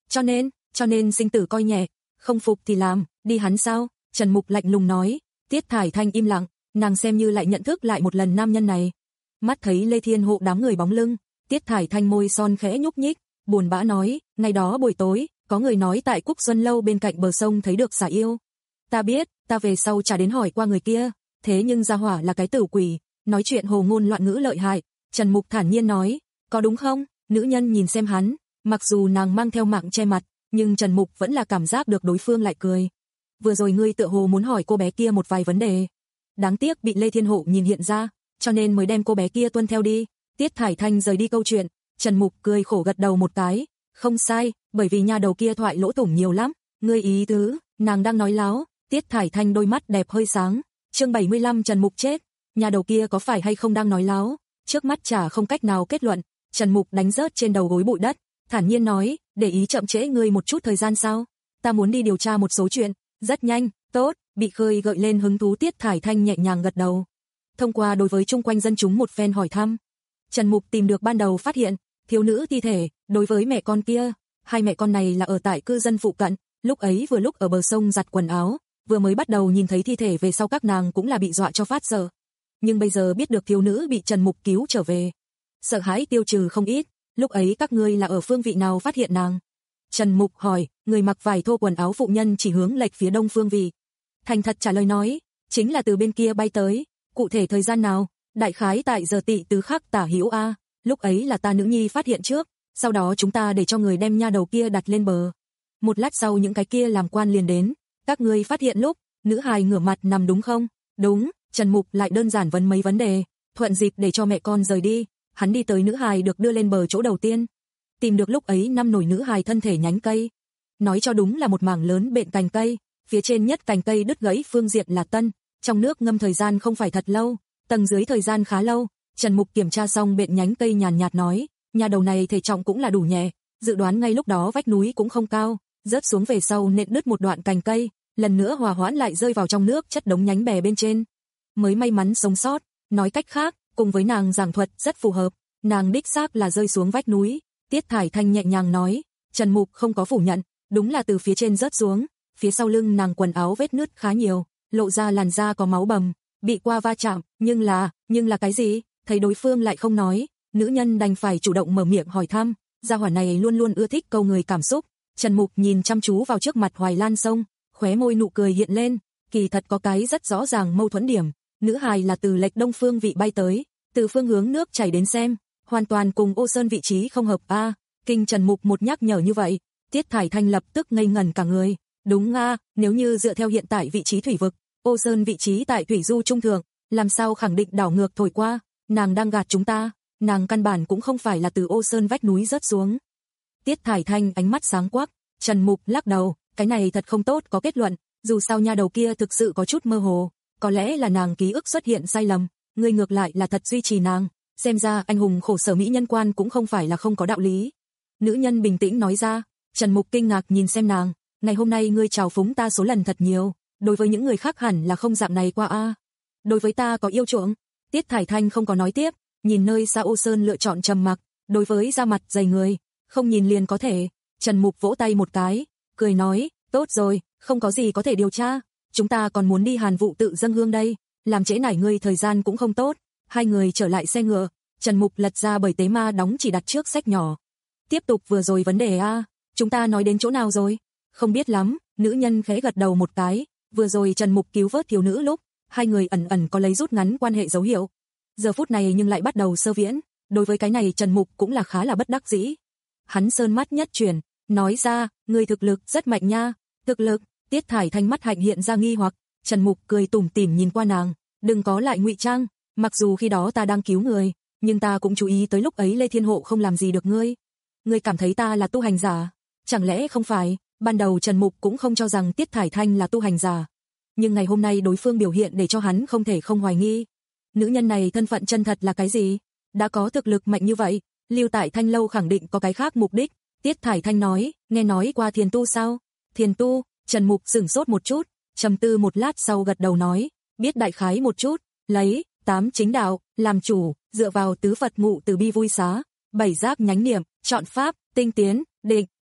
Cho nên, cho nên sinh tử coi nhẹ, không phục thì làm, đi hắn sao? Trần Mục lạnh lùng nói. Tiết Thải Thanh im lặng, nàng xem như lại nhận thức lại một lần nam nhân này. Mắt thấy Lê Thiên Hộ đám người bóng lưng, Tiết Thải Thanh môi son khẽ nhúc nhích, buồn bã nói, ngày đó buổi tối, có người nói tại Cúc Xuân Lâu bên cạnh bờ sông thấy được xà yêu. Ta biết, ta về sau chả đến hỏi qua người kia, thế nhưng gia hỏa là cái tử quỷ, nói chuyện hồ ngôn loạn ngữ lợi hại. Trần Mục thản nhiên nói, có đúng không? Nữ nhân nhìn xem hắn, mặc dù nàng mang theo mạng che mặt, nhưng Trần Mục vẫn là cảm giác được đối phương lại cười. Vừa rồi ngươi tựa hồ muốn hỏi cô bé kia một vài vấn đề. Đáng tiếc bị Lê Thiên Hộ nhìn hiện ra, cho nên mới đem cô bé kia tuân theo đi. Tiết Thải Thanh rời đi câu chuyện, Trần Mục cười khổ gật đầu một cái, không sai, bởi vì nhà đầu kia thoại lỗ tủng nhiều lắm, ngươi ý tứ, nàng đang nói láo. Tiết Thải Thanh đôi mắt đẹp hơi sáng. Chương bảy mươi lăm Trần Mục chết, nhà đầu kia có phải hay không đang nói láo, trước mắt chả không cách nào kết luận. Trần Mục đánh rớt trên đầu gối bụi đất, thản nhiên nói, để ý chậm trễ ngươi một chút thời gian sao? Ta muốn đi điều tra một số chuyện. Rất nhanh, tốt, bị khơi gợi lên hứng thú Tiết Thải Thanh nhẹ nhàng gật đầu. Thông qua đối với chung quanh dân chúng một phen hỏi thăm, Trần Mục tìm được ban đầu phát hiện, thiếu nữ thi thể, đối với mẹ con kia, hai mẹ con này là ở tại cư dân phụ cận, lúc ấy vừa lúc ở bờ sông giặt quần áo, vừa mới bắt đầu nhìn thấy thi thể về sau các nàng cũng là bị dọa cho phát sợ. Nhưng bây giờ biết được thiếu nữ bị Trần Mục cứu trở về, sợ hãi tiêu trừ không ít. Lúc ấy các ngươi là ở phương vị nào phát hiện nàng? Trần Mục hỏi. Người mặc vải thô quần áo phụ nhân chỉ hướng lệch phía đông phương vị. Thành thật trả lời nói, chính là từ bên kia bay tới. Cụ thể thời gian nào? Đại khái tại giờ tỵ tứ khắc tả hữu a. Lúc ấy là ta nữ nhi phát hiện trước, sau đó chúng ta để cho người đem nha đầu kia đặt lên bờ. Một lát sau những cái kia làm quan liền đến. Các ngươi phát hiện lúc nữ hài ngửa mặt nằm đúng không? Đúng. Trần Mục lại đơn giản vấn mấy vấn đề, thuận dịp để cho mẹ con rời đi. Hắn đi tới nữ hài được đưa lên bờ chỗ đầu tiên, tìm được lúc ấy năm nổi nữ hài thân thể nhánh cây. Nói cho đúng là một mảng lớn bện cành cây, phía trên nhất cành cây đứt gãy phương diện là tân, trong nước ngâm thời gian không phải thật lâu, tầng dưới thời gian khá lâu. Trần Mục kiểm tra xong bện nhánh cây nhàn nhạt nói, nhà đầu này thể trọng cũng là đủ nhẹ, dự đoán ngay lúc đó vách núi cũng không cao, rớt xuống về sau nện đứt một đoạn cành cây, lần nữa hòa hoãn lại rơi vào trong nước chất đống nhánh bè bên trên, mới may mắn sống sót. Nói cách khác, cùng với nàng giảng thuật rất phù hợp, nàng đích xác là rơi xuống vách núi. Tiết Thải Thanh nhẹ nhàng nói. Trần Mục không có phủ nhận, đúng là từ phía trên rớt xuống, phía sau lưng nàng quần áo vết nứt khá nhiều, lộ ra làn da có máu bầm, bị qua va chạm, nhưng là, nhưng là cái gì? Thấy đối phương lại không nói, nữ nhân đành phải chủ động mở miệng hỏi thăm. Gia hỏa này luôn luôn ưa thích câu người cảm xúc. Trần Mục nhìn chăm chú vào trước mặt Hoài Lan sông, khóe môi nụ cười hiện lên, kỳ thật có cái rất rõ ràng mâu thuẫn điểm, nữ hài là từ lệch đông phương vị bay tới, từ phương hướng nước chảy đến xem, hoàn toàn cùng Ô Sơn vị trí không hợp a. À, kinh Trần Mục một nhắc nhở như vậy, Tiết Thải Thanh lập tức ngây ngẩn cả người. Đúng a, à, nếu như dựa theo hiện tại vị trí thủy vực, Ô Sơn vị trí tại thủy du trung thượng, làm sao khẳng định đảo ngược thổi qua, nàng đang gạt chúng ta, nàng căn bản cũng không phải là từ Ô Sơn vách núi rớt xuống. Tiết Thải Thanh ánh mắt sáng quắc. Trần Mục lắc đầu, cái này thật không tốt có kết luận, dù sao nha đầu kia thực sự có chút mơ hồ, có lẽ là nàng ký ức xuất hiện sai lầm, ngươi ngược lại là thật duy trì nàng, xem ra anh hùng khổ sở mỹ nhân quan cũng không phải là không có đạo lý. Nữ nhân bình tĩnh nói ra. Trần Mục kinh ngạc nhìn xem nàng, ngày hôm nay ngươi chào phúng ta số lần thật nhiều, đối với những người khác hẳn là không dạng này qua a. À. Đối với ta có yêu chuộng. Tiết Thải Thanh không có nói tiếp, nhìn nơi xa Ô Sơn lựa chọn trầm mặc, đối với da mặt dày người, không nhìn liền có thể. Trần Mục vỗ tay một cái, cười nói, tốt rồi, không có gì có thể điều tra, chúng ta còn muốn đi Hàn Vụ tự dâng hương đây, làm trễ nải ngươi thời gian cũng không tốt. Hai người trở lại xe ngựa, Trần Mục lật ra bởi tế ma đóng chỉ đặt trước sách nhỏ. Tiếp tục vừa rồi vấn đề a, chúng ta nói đến chỗ nào rồi? Không biết lắm, nữ nhân khẽ gật đầu một cái, vừa rồi Trần Mục cứu vớt thiếu nữ lúc, hai người ẩn ẩn có lấy rút ngắn quan hệ dấu hiệu. Giờ phút này nhưng lại bắt đầu sơ viễn, đối với cái này Trần Mục cũng là khá là bất đắc dĩ. Hắn sơn mắt nhất chuyển, nói ra, người thực lực rất mạnh nha. Thực lực? Tiết Thải Thanh mắt hạnh hiện ra nghi hoặc. Trần Mục cười tủm tỉm nhìn qua nàng, đừng có lại ngụy trang, mặc dù khi đó ta đang cứu người, nhưng ta cũng chú ý tới lúc ấy Lê Thiên Hộ không làm gì được ngươi. Ngươi cảm thấy ta là tu hành giả? Chẳng lẽ không phải? Ban đầu Trần Mục cũng không cho rằng Tiết Thải Thanh là tu hành giả, nhưng ngày hôm nay đối phương biểu hiện để cho hắn không thể không hoài nghi. Nữ nhân này thân phận chân thật là cái gì? Đã có thực lực mạnh như vậy, lưu tại Thanh lâu khẳng định có cái khác mục đích. Tiết Thải Thanh nói, nghe nói qua thiền tu sao? Thiền tu? Trần Mục sửng sốt một chút, trầm tư một lát sau gật đầu nói, biết đại khái một chút, lấy tám chính đạo làm chủ, dựa vào tứ Phật ngụ từ bi vui xá, bảy giác nhánh niệm, chọn pháp, tinh tiến, định,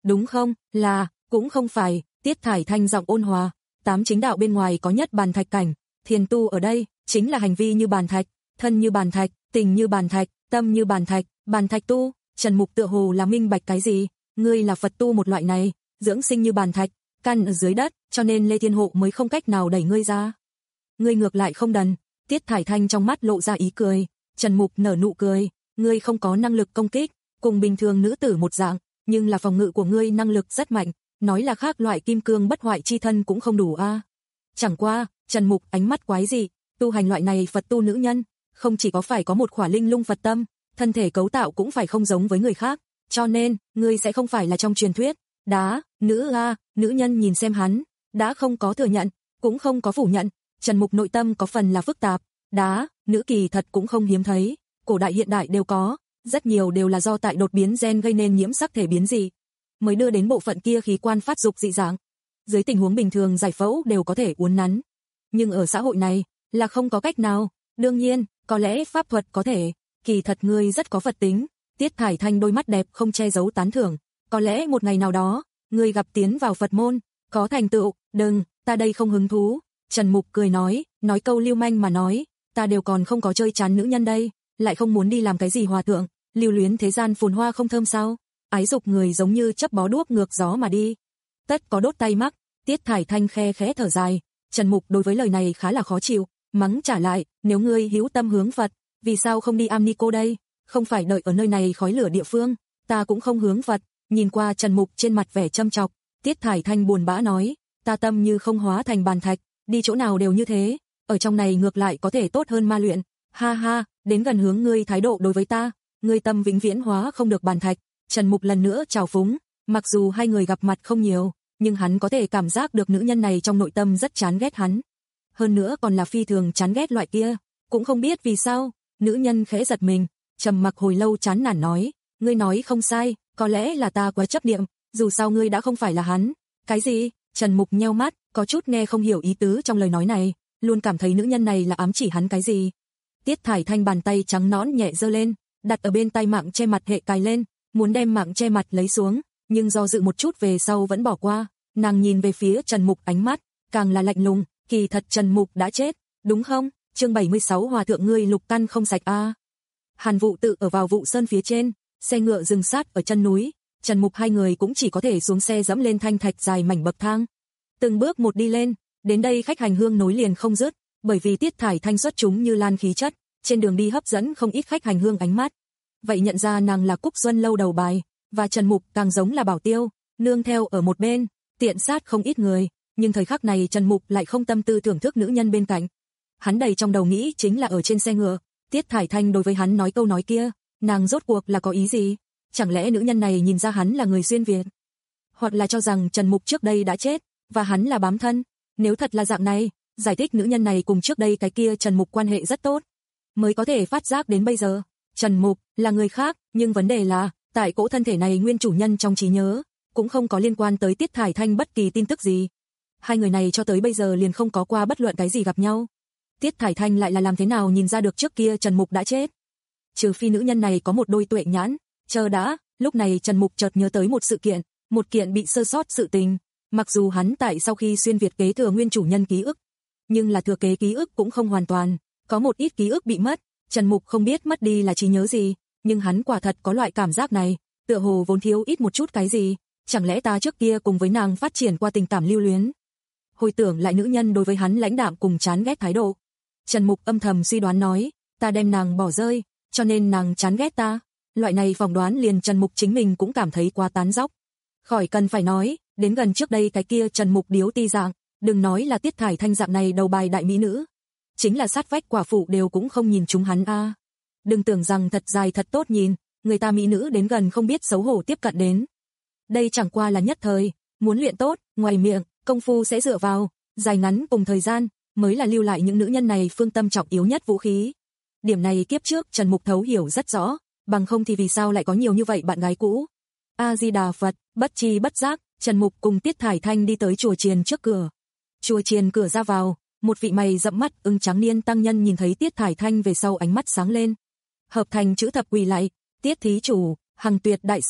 đúng không? Là, cũng không phải, Tiết Thải Thanh giọng ôn hòa, tám chính đạo bên ngoài có nhất bàn thạch cảnh, thiền tu ở đây, chính là hành vi như bàn thạch, thân như bàn thạch, tình như bàn thạch, tâm như bàn thạch, bàn thạch tu. Trần Mục tựa hồ là minh bạch cái gì, ngươi là Phật tu một loại này, dưỡng sinh như bàn thạch, căn ở dưới đất, cho nên Lê Thiên Hộ mới không cách nào đẩy ngươi ra. Ngươi ngược lại không đần. Tiết Thải Thanh trong mắt lộ ra ý cười. Trần Mục nở nụ cười, ngươi không có năng lực công kích, cùng bình thường nữ tử một dạng, nhưng là phòng ngự của ngươi năng lực rất mạnh, nói là khác loại kim cương bất hoại chi thân cũng không đủ a. À. Chẳng qua, Trần Mục ánh mắt quái dị, tu hành loại này Phật tu nữ nhân, không chỉ có phải có một khỏa linh lung Phật tâm, thân thể cấu tạo cũng phải không giống với người khác, cho nên, ngươi sẽ không phải là trong truyền thuyết, đá, nữ a, à, nữ nhân nhìn xem hắn, đã không có thừa nhận, cũng không có phủ nhận, Trần Mục nội tâm có phần là phức tạp, đá, nữ kỳ thật cũng không hiếm thấy, cổ đại hiện đại đều có, rất nhiều đều là do tại đột biến gen gây nên nhiễm sắc thể biến dị, mới đưa đến bộ phận kia khí quan phát dục dị dạng. Dưới tình huống bình thường giải phẫu đều có thể uốn nắn, nhưng ở xã hội này là không có cách nào. Đương nhiên, có lẽ pháp thuật có thể, kỳ thật ngươi rất có Phật tính. Tiết Thải Thanh đôi mắt đẹp không che giấu tán thưởng, có lẽ một ngày nào đó, ngươi gặp tiến vào Phật môn, có thành tựu, đừng, ta đây không hứng thú. Trần Mục cười nói, nói câu lưu manh mà nói, ta đều còn không có chơi chán nữ nhân đây, lại không muốn đi làm cái gì hòa thượng, lưu luyến thế gian phồn hoa không thơm sao? Ái dục người giống như chấp bó đuốc ngược gió mà đi. Tất có đốt tay mắc. Tiết Thải Thanh khe khẽ thở dài. Trần Mục đối với lời này khá là khó chịu, mắng trả lại, nếu ngươi hữu tâm hướng Phật, vì sao không đi Am-ni-cô đây? Không phải đợi ở nơi này khói lửa địa phương, ta cũng không hướng Phật. Nhìn qua Trần Mục trên mặt vẻ châm chọc, Tiết Thải Thanh buồn bã nói, ta tâm như không hóa thành bàn thạch, đi chỗ nào đều như thế, ở trong này ngược lại có thể tốt hơn ma luyện. Ha ha, đến gần hướng ngươi thái độ đối với ta, ngươi tâm vĩnh viễn hóa không được bàn thạch. Trần Mục lần nữa chào phúng, mặc dù hai người gặp mặt không nhiều, nhưng hắn có thể cảm giác được nữ nhân này trong nội tâm rất chán ghét hắn. Hơn nữa còn là phi thường chán ghét loại kia, cũng không biết vì sao, nữ nhân khẽ giật mình, trầm mặc hồi lâu chán nản nói, ngươi nói không sai, có lẽ là ta quá chấp niệm, dù sao ngươi đã không phải là hắn. Cái gì? Trần Mục nheo mắt, có chút nghe không hiểu ý tứ trong lời nói này, luôn cảm thấy nữ nhân này là ám chỉ hắn cái gì. Tiết Thải Thanh bàn tay trắng nõn nhẹ giơ lên, đặt ở bên tay mạng che mặt hệ cài lên, muốn đem mạng che mặt lấy xuống, nhưng do dự một chút về sau vẫn bỏ qua. Nàng nhìn về phía Trần Mục ánh mắt càng là lạnh lùng, kỳ thật Trần Mục đã chết, đúng không? Chương bảy mươi sáu hòa thượng ngươi lục căn không sạch a. À. Hàn Vụ tự ở vào Vụ Sơn phía trên, xe ngựa dừng sát ở chân núi, Trần Mục hai người cũng chỉ có thể xuống xe dẫm lên thanh thạch dài mảnh bậc thang. Từng bước một đi lên, đến đây khách hành hương nối liền không dứt, bởi vì Tiết Thải Thanh xuất chúng như lan khí chất, trên đường đi hấp dẫn không ít khách hành hương ánh mắt. Vậy nhận ra nàng là Cúc Xuân lâu đầu bài, và Trần Mục càng giống là Bảo Tiêu, nương theo ở một bên, tiện sát không ít người, nhưng thời khắc này Trần Mục lại không tâm tư thưởng thức nữ nhân bên cạnh. Hắn đầy trong đầu nghĩ chính là ở trên xe ngựa, Tiết Thải Thanh đối với hắn nói câu nói kia, nàng rốt cuộc là có ý gì? Chẳng lẽ nữ nhân này nhìn ra hắn là người xuyên Việt? Hoặc là cho rằng Trần Mục trước đây đã chết, và hắn là bám thân? Nếu thật là dạng này, giải thích nữ nhân này cùng trước đây cái kia Trần Mục quan hệ rất tốt, mới có thể phát giác đến bây giờ. Trần Mục là người khác, nhưng vấn đề là, tại cỗ thân thể này nguyên chủ nhân trong trí nhớ, cũng không có liên quan tới Tiết Thải Thanh bất kỳ tin tức gì. Hai người này cho tới bây giờ liền không có qua bất luận cái gì gặp nhau. Tiết Thải Thanh lại là làm thế nào nhìn ra được trước kia Trần Mục đã chết? Trừ phi nữ nhân này có một đôi tuệ nhãn. Chờ đã, lúc này Trần Mục chợt nhớ tới một sự kiện, một kiện bị sơ sót sự tình. Mặc dù hắn tại sau khi xuyên Việt kế thừa nguyên chủ nhân ký ức, nhưng là thừa kế ký ức cũng không hoàn toàn, có một ít ký ức bị mất. Trần Mục không biết mất đi là trí nhớ gì, nhưng hắn quả thật có loại cảm giác này, tựa hồ vốn thiếu ít một chút cái gì. Chẳng lẽ ta trước kia cùng với nàng phát triển qua tình cảm lưu luyến? Hồi tưởng lại nữ nhân đối với hắn lãnh đạm cùng chán ghét thái độ, Trần Mục âm thầm suy đoán nói, ta đem nàng bỏ rơi, cho nên nàng chán ghét ta. Loại này phỏng đoán liền Trần Mục chính mình cũng cảm thấy quá tán dóc. Khỏi cần phải nói, đến gần trước đây cái kia Trần Mục điếu ti dạng, đừng nói là Tiết Thải Thanh dạng này đầu bài đại mỹ nữ, chính là sát vách quả phụ đều cũng không nhìn chúng hắn a. À. Đừng tưởng rằng thật dài thật tốt nhìn, người ta mỹ nữ đến gần không biết xấu hổ tiếp cận đến. Đây chẳng qua là nhất thời, muốn luyện tốt, ngoài miệng, công phu sẽ dựa vào, dài ngắn cùng thời gian, mới là lưu lại những nữ nhân này phương tâm trọng yếu nhất vũ khí. Điểm này kiếp trước Trần Mục thấu hiểu rất rõ, bằng không thì vì sao lại có nhiều như vậy bạn gái cũ. A-di-đà Phật, bất chi bất giác, Trần Mục cùng Tiết Thải Thanh đi tới chùa chiền trước cửa. Chùa chiền cửa ra vào, một vị mày rậm mắt ưng trắng niên tăng nhân nhìn thấy Tiết Thải Thanh về sau ánh mắt sáng lên. Hợp thành chữ thập quỳ lại, Tiết thí chủ, Hằng Tuyệt đại sư.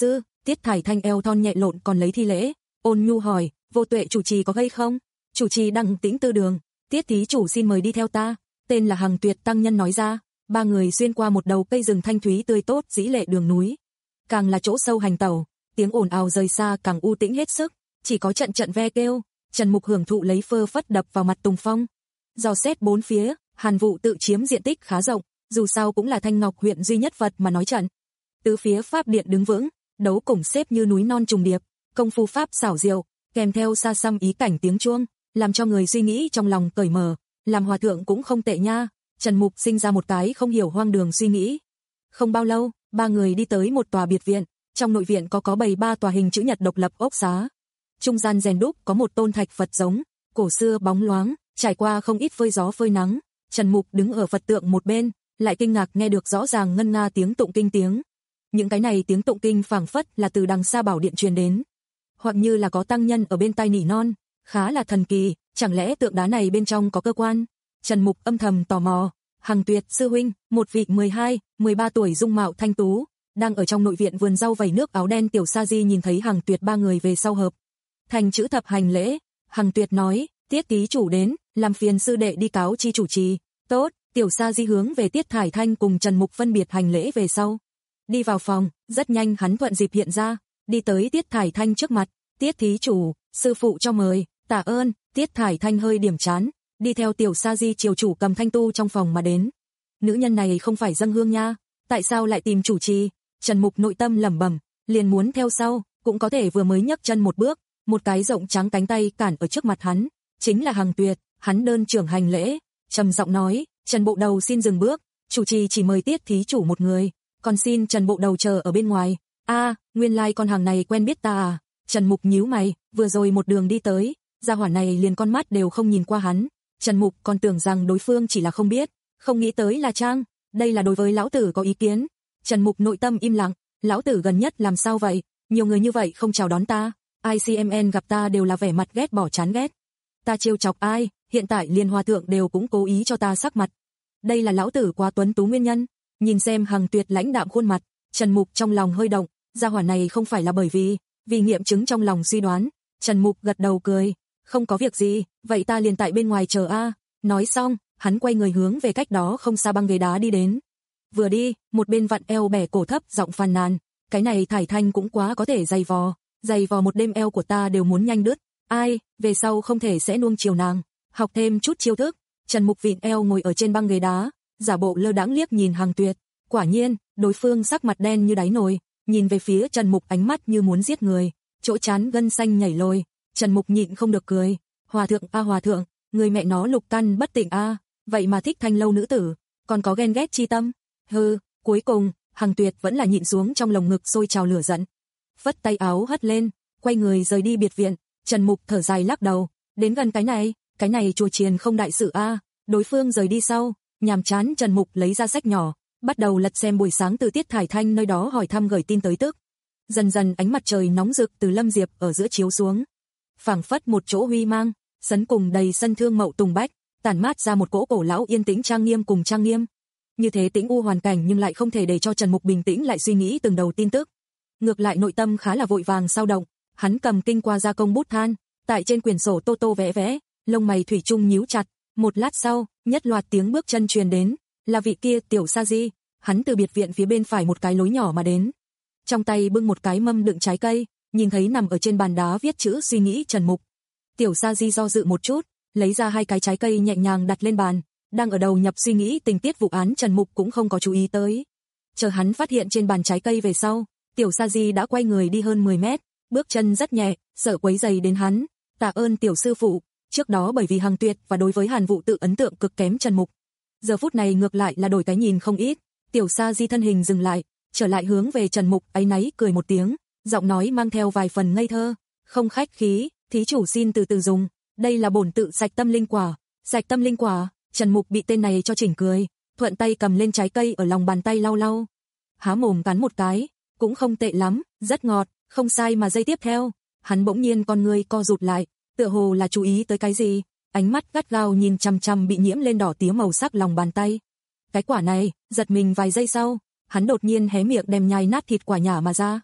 Tiết Thải Thanh eo thon nhẹ lộn còn lấy thi lễ, ôn nhu hỏi, Vô Tuệ chủ trì có gây không? Chủ trì Đặng Tĩnh Tư Đường, Tiết thí chủ xin mời đi theo ta. Tên là Hằng Tuyệt tăng nhân nói ra. Ba người xuyên qua một đầu cây rừng thanh thúy tươi tốt dĩ lệ đường núi. Càng là chỗ sâu hành tẩu, tiếng ồn ào rời xa càng u tĩnh hết sức, chỉ có trận trận ve kêu. Trần Mục hưởng thụ lấy phơ phất đập vào mặt Tùng Phong. Dò xét bốn phía, Hàn Vụ tự chiếm diện tích khá rộng, dù sao cũng là Thanh Ngọc huyện duy nhất vật mà nói trận. Tứ phía pháp điện đứng vững, đấu cổng xếp như núi non trùng điệp, công phu pháp xảo diệu, kèm theo xa xăm ý cảnh tiếng chuông, làm cho người suy nghĩ trong lòng cởi mở, làm hòa thượng cũng không tệ nha. Trần Mục sinh ra một cái không hiểu hoang đường suy nghĩ. Không bao lâu, ba người đi tới một tòa biệt viện, trong nội viện có có bày ba tòa hình chữ nhật độc lập ốc xá. Trung gian rèn đúc có một tôn thạch Phật giống, cổ xưa bóng loáng, trải qua không ít phơi gió phơi nắng. Trần Mục đứng ở Phật tượng một bên, lại kinh ngạc nghe được rõ ràng ngân nga tiếng tụng kinh tiếng. Những cái này tiếng tụng kinh phảng phất là từ đằng xa bảo điện truyền đến, hoặc như là có tăng nhân ở bên tai nỉ non, khá là thần kỳ, chẳng lẽ tượng đá này bên trong có cơ quan? Trần Mục âm thầm tò mò. Hằng Tuyệt sư huynh, một vị mười hai, mười ba tuổi dung mạo thanh tú, đang ở trong nội viện vườn rau vẩy nước áo đen. Tiểu Sa Di nhìn thấy Hằng Tuyệt ba người về sau hợp thành chữ thập hành lễ. Hằng Tuyệt nói, Tiết ký chủ đến, làm phiền sư đệ đi cáo chi chủ trì. Tốt. Tiểu Sa Di hướng về Tiết Thải Thanh cùng Trần Mục phân biệt hành lễ về sau. Đi vào phòng, rất nhanh hắn thuận dịp hiện ra, đi tới Tiết Thải Thanh trước mặt. Tiết thí chủ, sư phụ cho mời. Tạ ơn. Tiết Thải Thanh hơi điểm chán, đi theo Tiểu Sa Di triều chủ cầm thanh tu trong phòng mà đến. Nữ nhân này không phải dâng hương nha, tại sao lại tìm chủ trì? Trần Mục nội tâm lẩm bẩm, liền muốn theo sau, cũng có thể vừa mới nhấc chân một bước, một cái rộng trắng cánh tay cản ở trước mặt hắn, chính là Hằng Tuyệt. Hắn đơn trưởng hành lễ, trầm giọng nói, Trần bộ đầu xin dừng bước, chủ trì chỉ mời Tiết thí chủ một người, còn xin Trần bộ đầu chờ ở bên ngoài. A, nguyên lai like con hàng này quen biết ta à? Trần Mục nhíu mày, vừa rồi một đường đi tới, gia hỏa này liền con mắt đều không nhìn qua hắn. Trần Mục còn tưởng rằng đối phương chỉ là không biết, không nghĩ tới là trang, đây là đối với lão tử có ý kiến. Trần Mục nội tâm im lặng, lão tử gần nhất làm sao vậy, nhiều người như vậy không chào đón ta, i xê em en gặp ta đều là vẻ mặt ghét bỏ chán ghét. Ta trêu chọc ai, hiện tại liền hòa thượng đều cũng cố ý cho ta sắc mặt. Đây là lão tử quá tuấn tú nguyên nhân. Nhìn xem Hằng Tuyệt lãnh đạm khuôn mặt, Trần Mục trong lòng hơi động, gia hỏa này không phải là bởi vì, vì nghiệm chứng trong lòng suy đoán. Trần Mục gật đầu cười, không có việc gì, vậy ta liền tại bên ngoài chờ a. Nói xong, hắn quay người hướng về cách đó không xa băng ghế đá đi đến. Vừa đi, một bên vặn eo bẻ cổ thấp giọng phàn nàn, cái này Thải Thanh cũng quá có thể dày vò, dày vò một đêm eo của ta đều muốn nhanh đứt. Ai, về sau không thể sẽ nuông chiều nàng, học thêm chút chiêu thức. Trần Mục vịn eo ngồi ở trên băng ghế đá, giả bộ lơ đãng liếc nhìn Hằng Tuyệt. Quả nhiên, đối phương sắc mặt đen như đáy nồi, nhìn về phía Trần Mục ánh mắt như muốn giết người, chỗ trán gân xanh nhảy lồi. Trần Mục nhịn không được cười, hòa thượng a hòa thượng, người mẹ nó lục căn bất tỉnh a, vậy mà thích Thanh lâu nữ tử, còn có ghen ghét chi tâm. Hừ, cuối cùng, Hằng Tuyệt vẫn là nhịn xuống trong lồng ngực sôi trào lửa giận, phất tay áo hất lên, quay người rời đi biệt viện. Trần Mục thở dài lắc đầu, đến gần cái này, cái này chùa chiền không đại sự a. Đối phương rời đi sau, nhàm chán Trần Mục lấy ra sách nhỏ, bắt đầu lật xem buổi sáng từ Tiết Thải Thanh nơi đó hỏi thăm gửi tin tới tức. Dần dần ánh mặt trời nóng rực từ lâm diệp ở giữa chiếu xuống, phảng phất một chỗ huy mang, sấn cùng đầy sân thương mậu tùng bách, tản mát ra một cỗ cổ lão yên tĩnh trang nghiêm cùng trang nghiêm. Như thế tĩnh u hoàn cảnh nhưng lại không thể để cho Trần Mục bình tĩnh lại suy nghĩ từng đầu tin tức. Ngược lại nội tâm khá là vội vàng sao động, hắn cầm kinh qua gia công bút than, tại trên quyển sổ tô tô vẽ vẽ, lông mày thủy chung nhíu chặt. Một lát sau, nhất loạt tiếng bước chân truyền đến, là vị kia Tiểu Sa Di. Hắn từ biệt viện phía bên phải một cái lối nhỏ mà đến, trong tay bưng một cái mâm đựng trái cây, nhìn thấy nằm ở trên bàn đá viết chữ suy nghĩ Trần Mục. Tiểu Sa Di do dự một chút, lấy ra hai cái trái cây nhẹ nhàng đặt lên bàn, đang ở đầu nhập suy nghĩ tình tiết vụ án Trần Mục cũng không có chú ý tới. Chờ hắn phát hiện trên bàn trái cây về sau, Tiểu Sa Di đã quay người đi hơn mười mét, bước chân rất nhẹ, sợ quấy rầy đến hắn. Tạ ơn tiểu sư phụ, trước đó bởi vì Hằng Tuyệt và đối với Hàn Vụ tự ấn tượng cực kém Trần Mục, giờ phút này ngược lại là đổi cái nhìn không ít. Tiểu Sa Di thân hình dừng lại, trở lại hướng về Trần Mục áy náy cười một tiếng, giọng nói mang theo vài phần ngây thơ, không khách khí, thí chủ xin từ từ dùng, đây là bổn tự sạch tâm linh quả. Sạch tâm linh quả? Trần Mục bị tên này cho chỉnh cười, thuận tay cầm lên trái cây ở lòng bàn tay lau lau, há mồm cắn một cái, cũng không tệ lắm, rất ngọt, không sai. Mà giây tiếp theo, hắn bỗng nhiên con ngươi co rụt lại, tựa hồ là chú ý tới cái gì, ánh mắt gắt gao nhìn chằm chằm bị nhiễm lên đỏ tía màu sắc lòng bàn tay. Cái quả này, giật mình vài giây sau, hắn đột nhiên hé miệng đem nhai nát thịt quả nhả mà ra.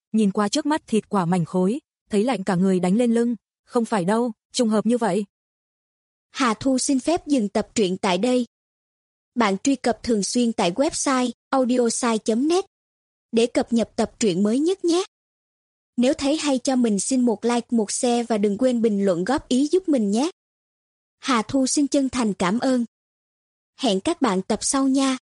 nhìn qua trước mắt thịt quả mảnh khối, thấy lạnh cả người đánh lên lưng, không phải đâu, trùng hợp như vậy. Hà Thu xin phép dừng tập truyện tại đây. Bạn truy cập thường xuyên tại website audiosai chấm net để cập nhật tập truyện mới nhất nhé. Nếu thấy hay cho mình xin một like, một share và đừng quên bình luận góp ý giúp mình nhé. Hà Thu xin chân thành cảm ơn. Hẹn các bạn tập sau nha.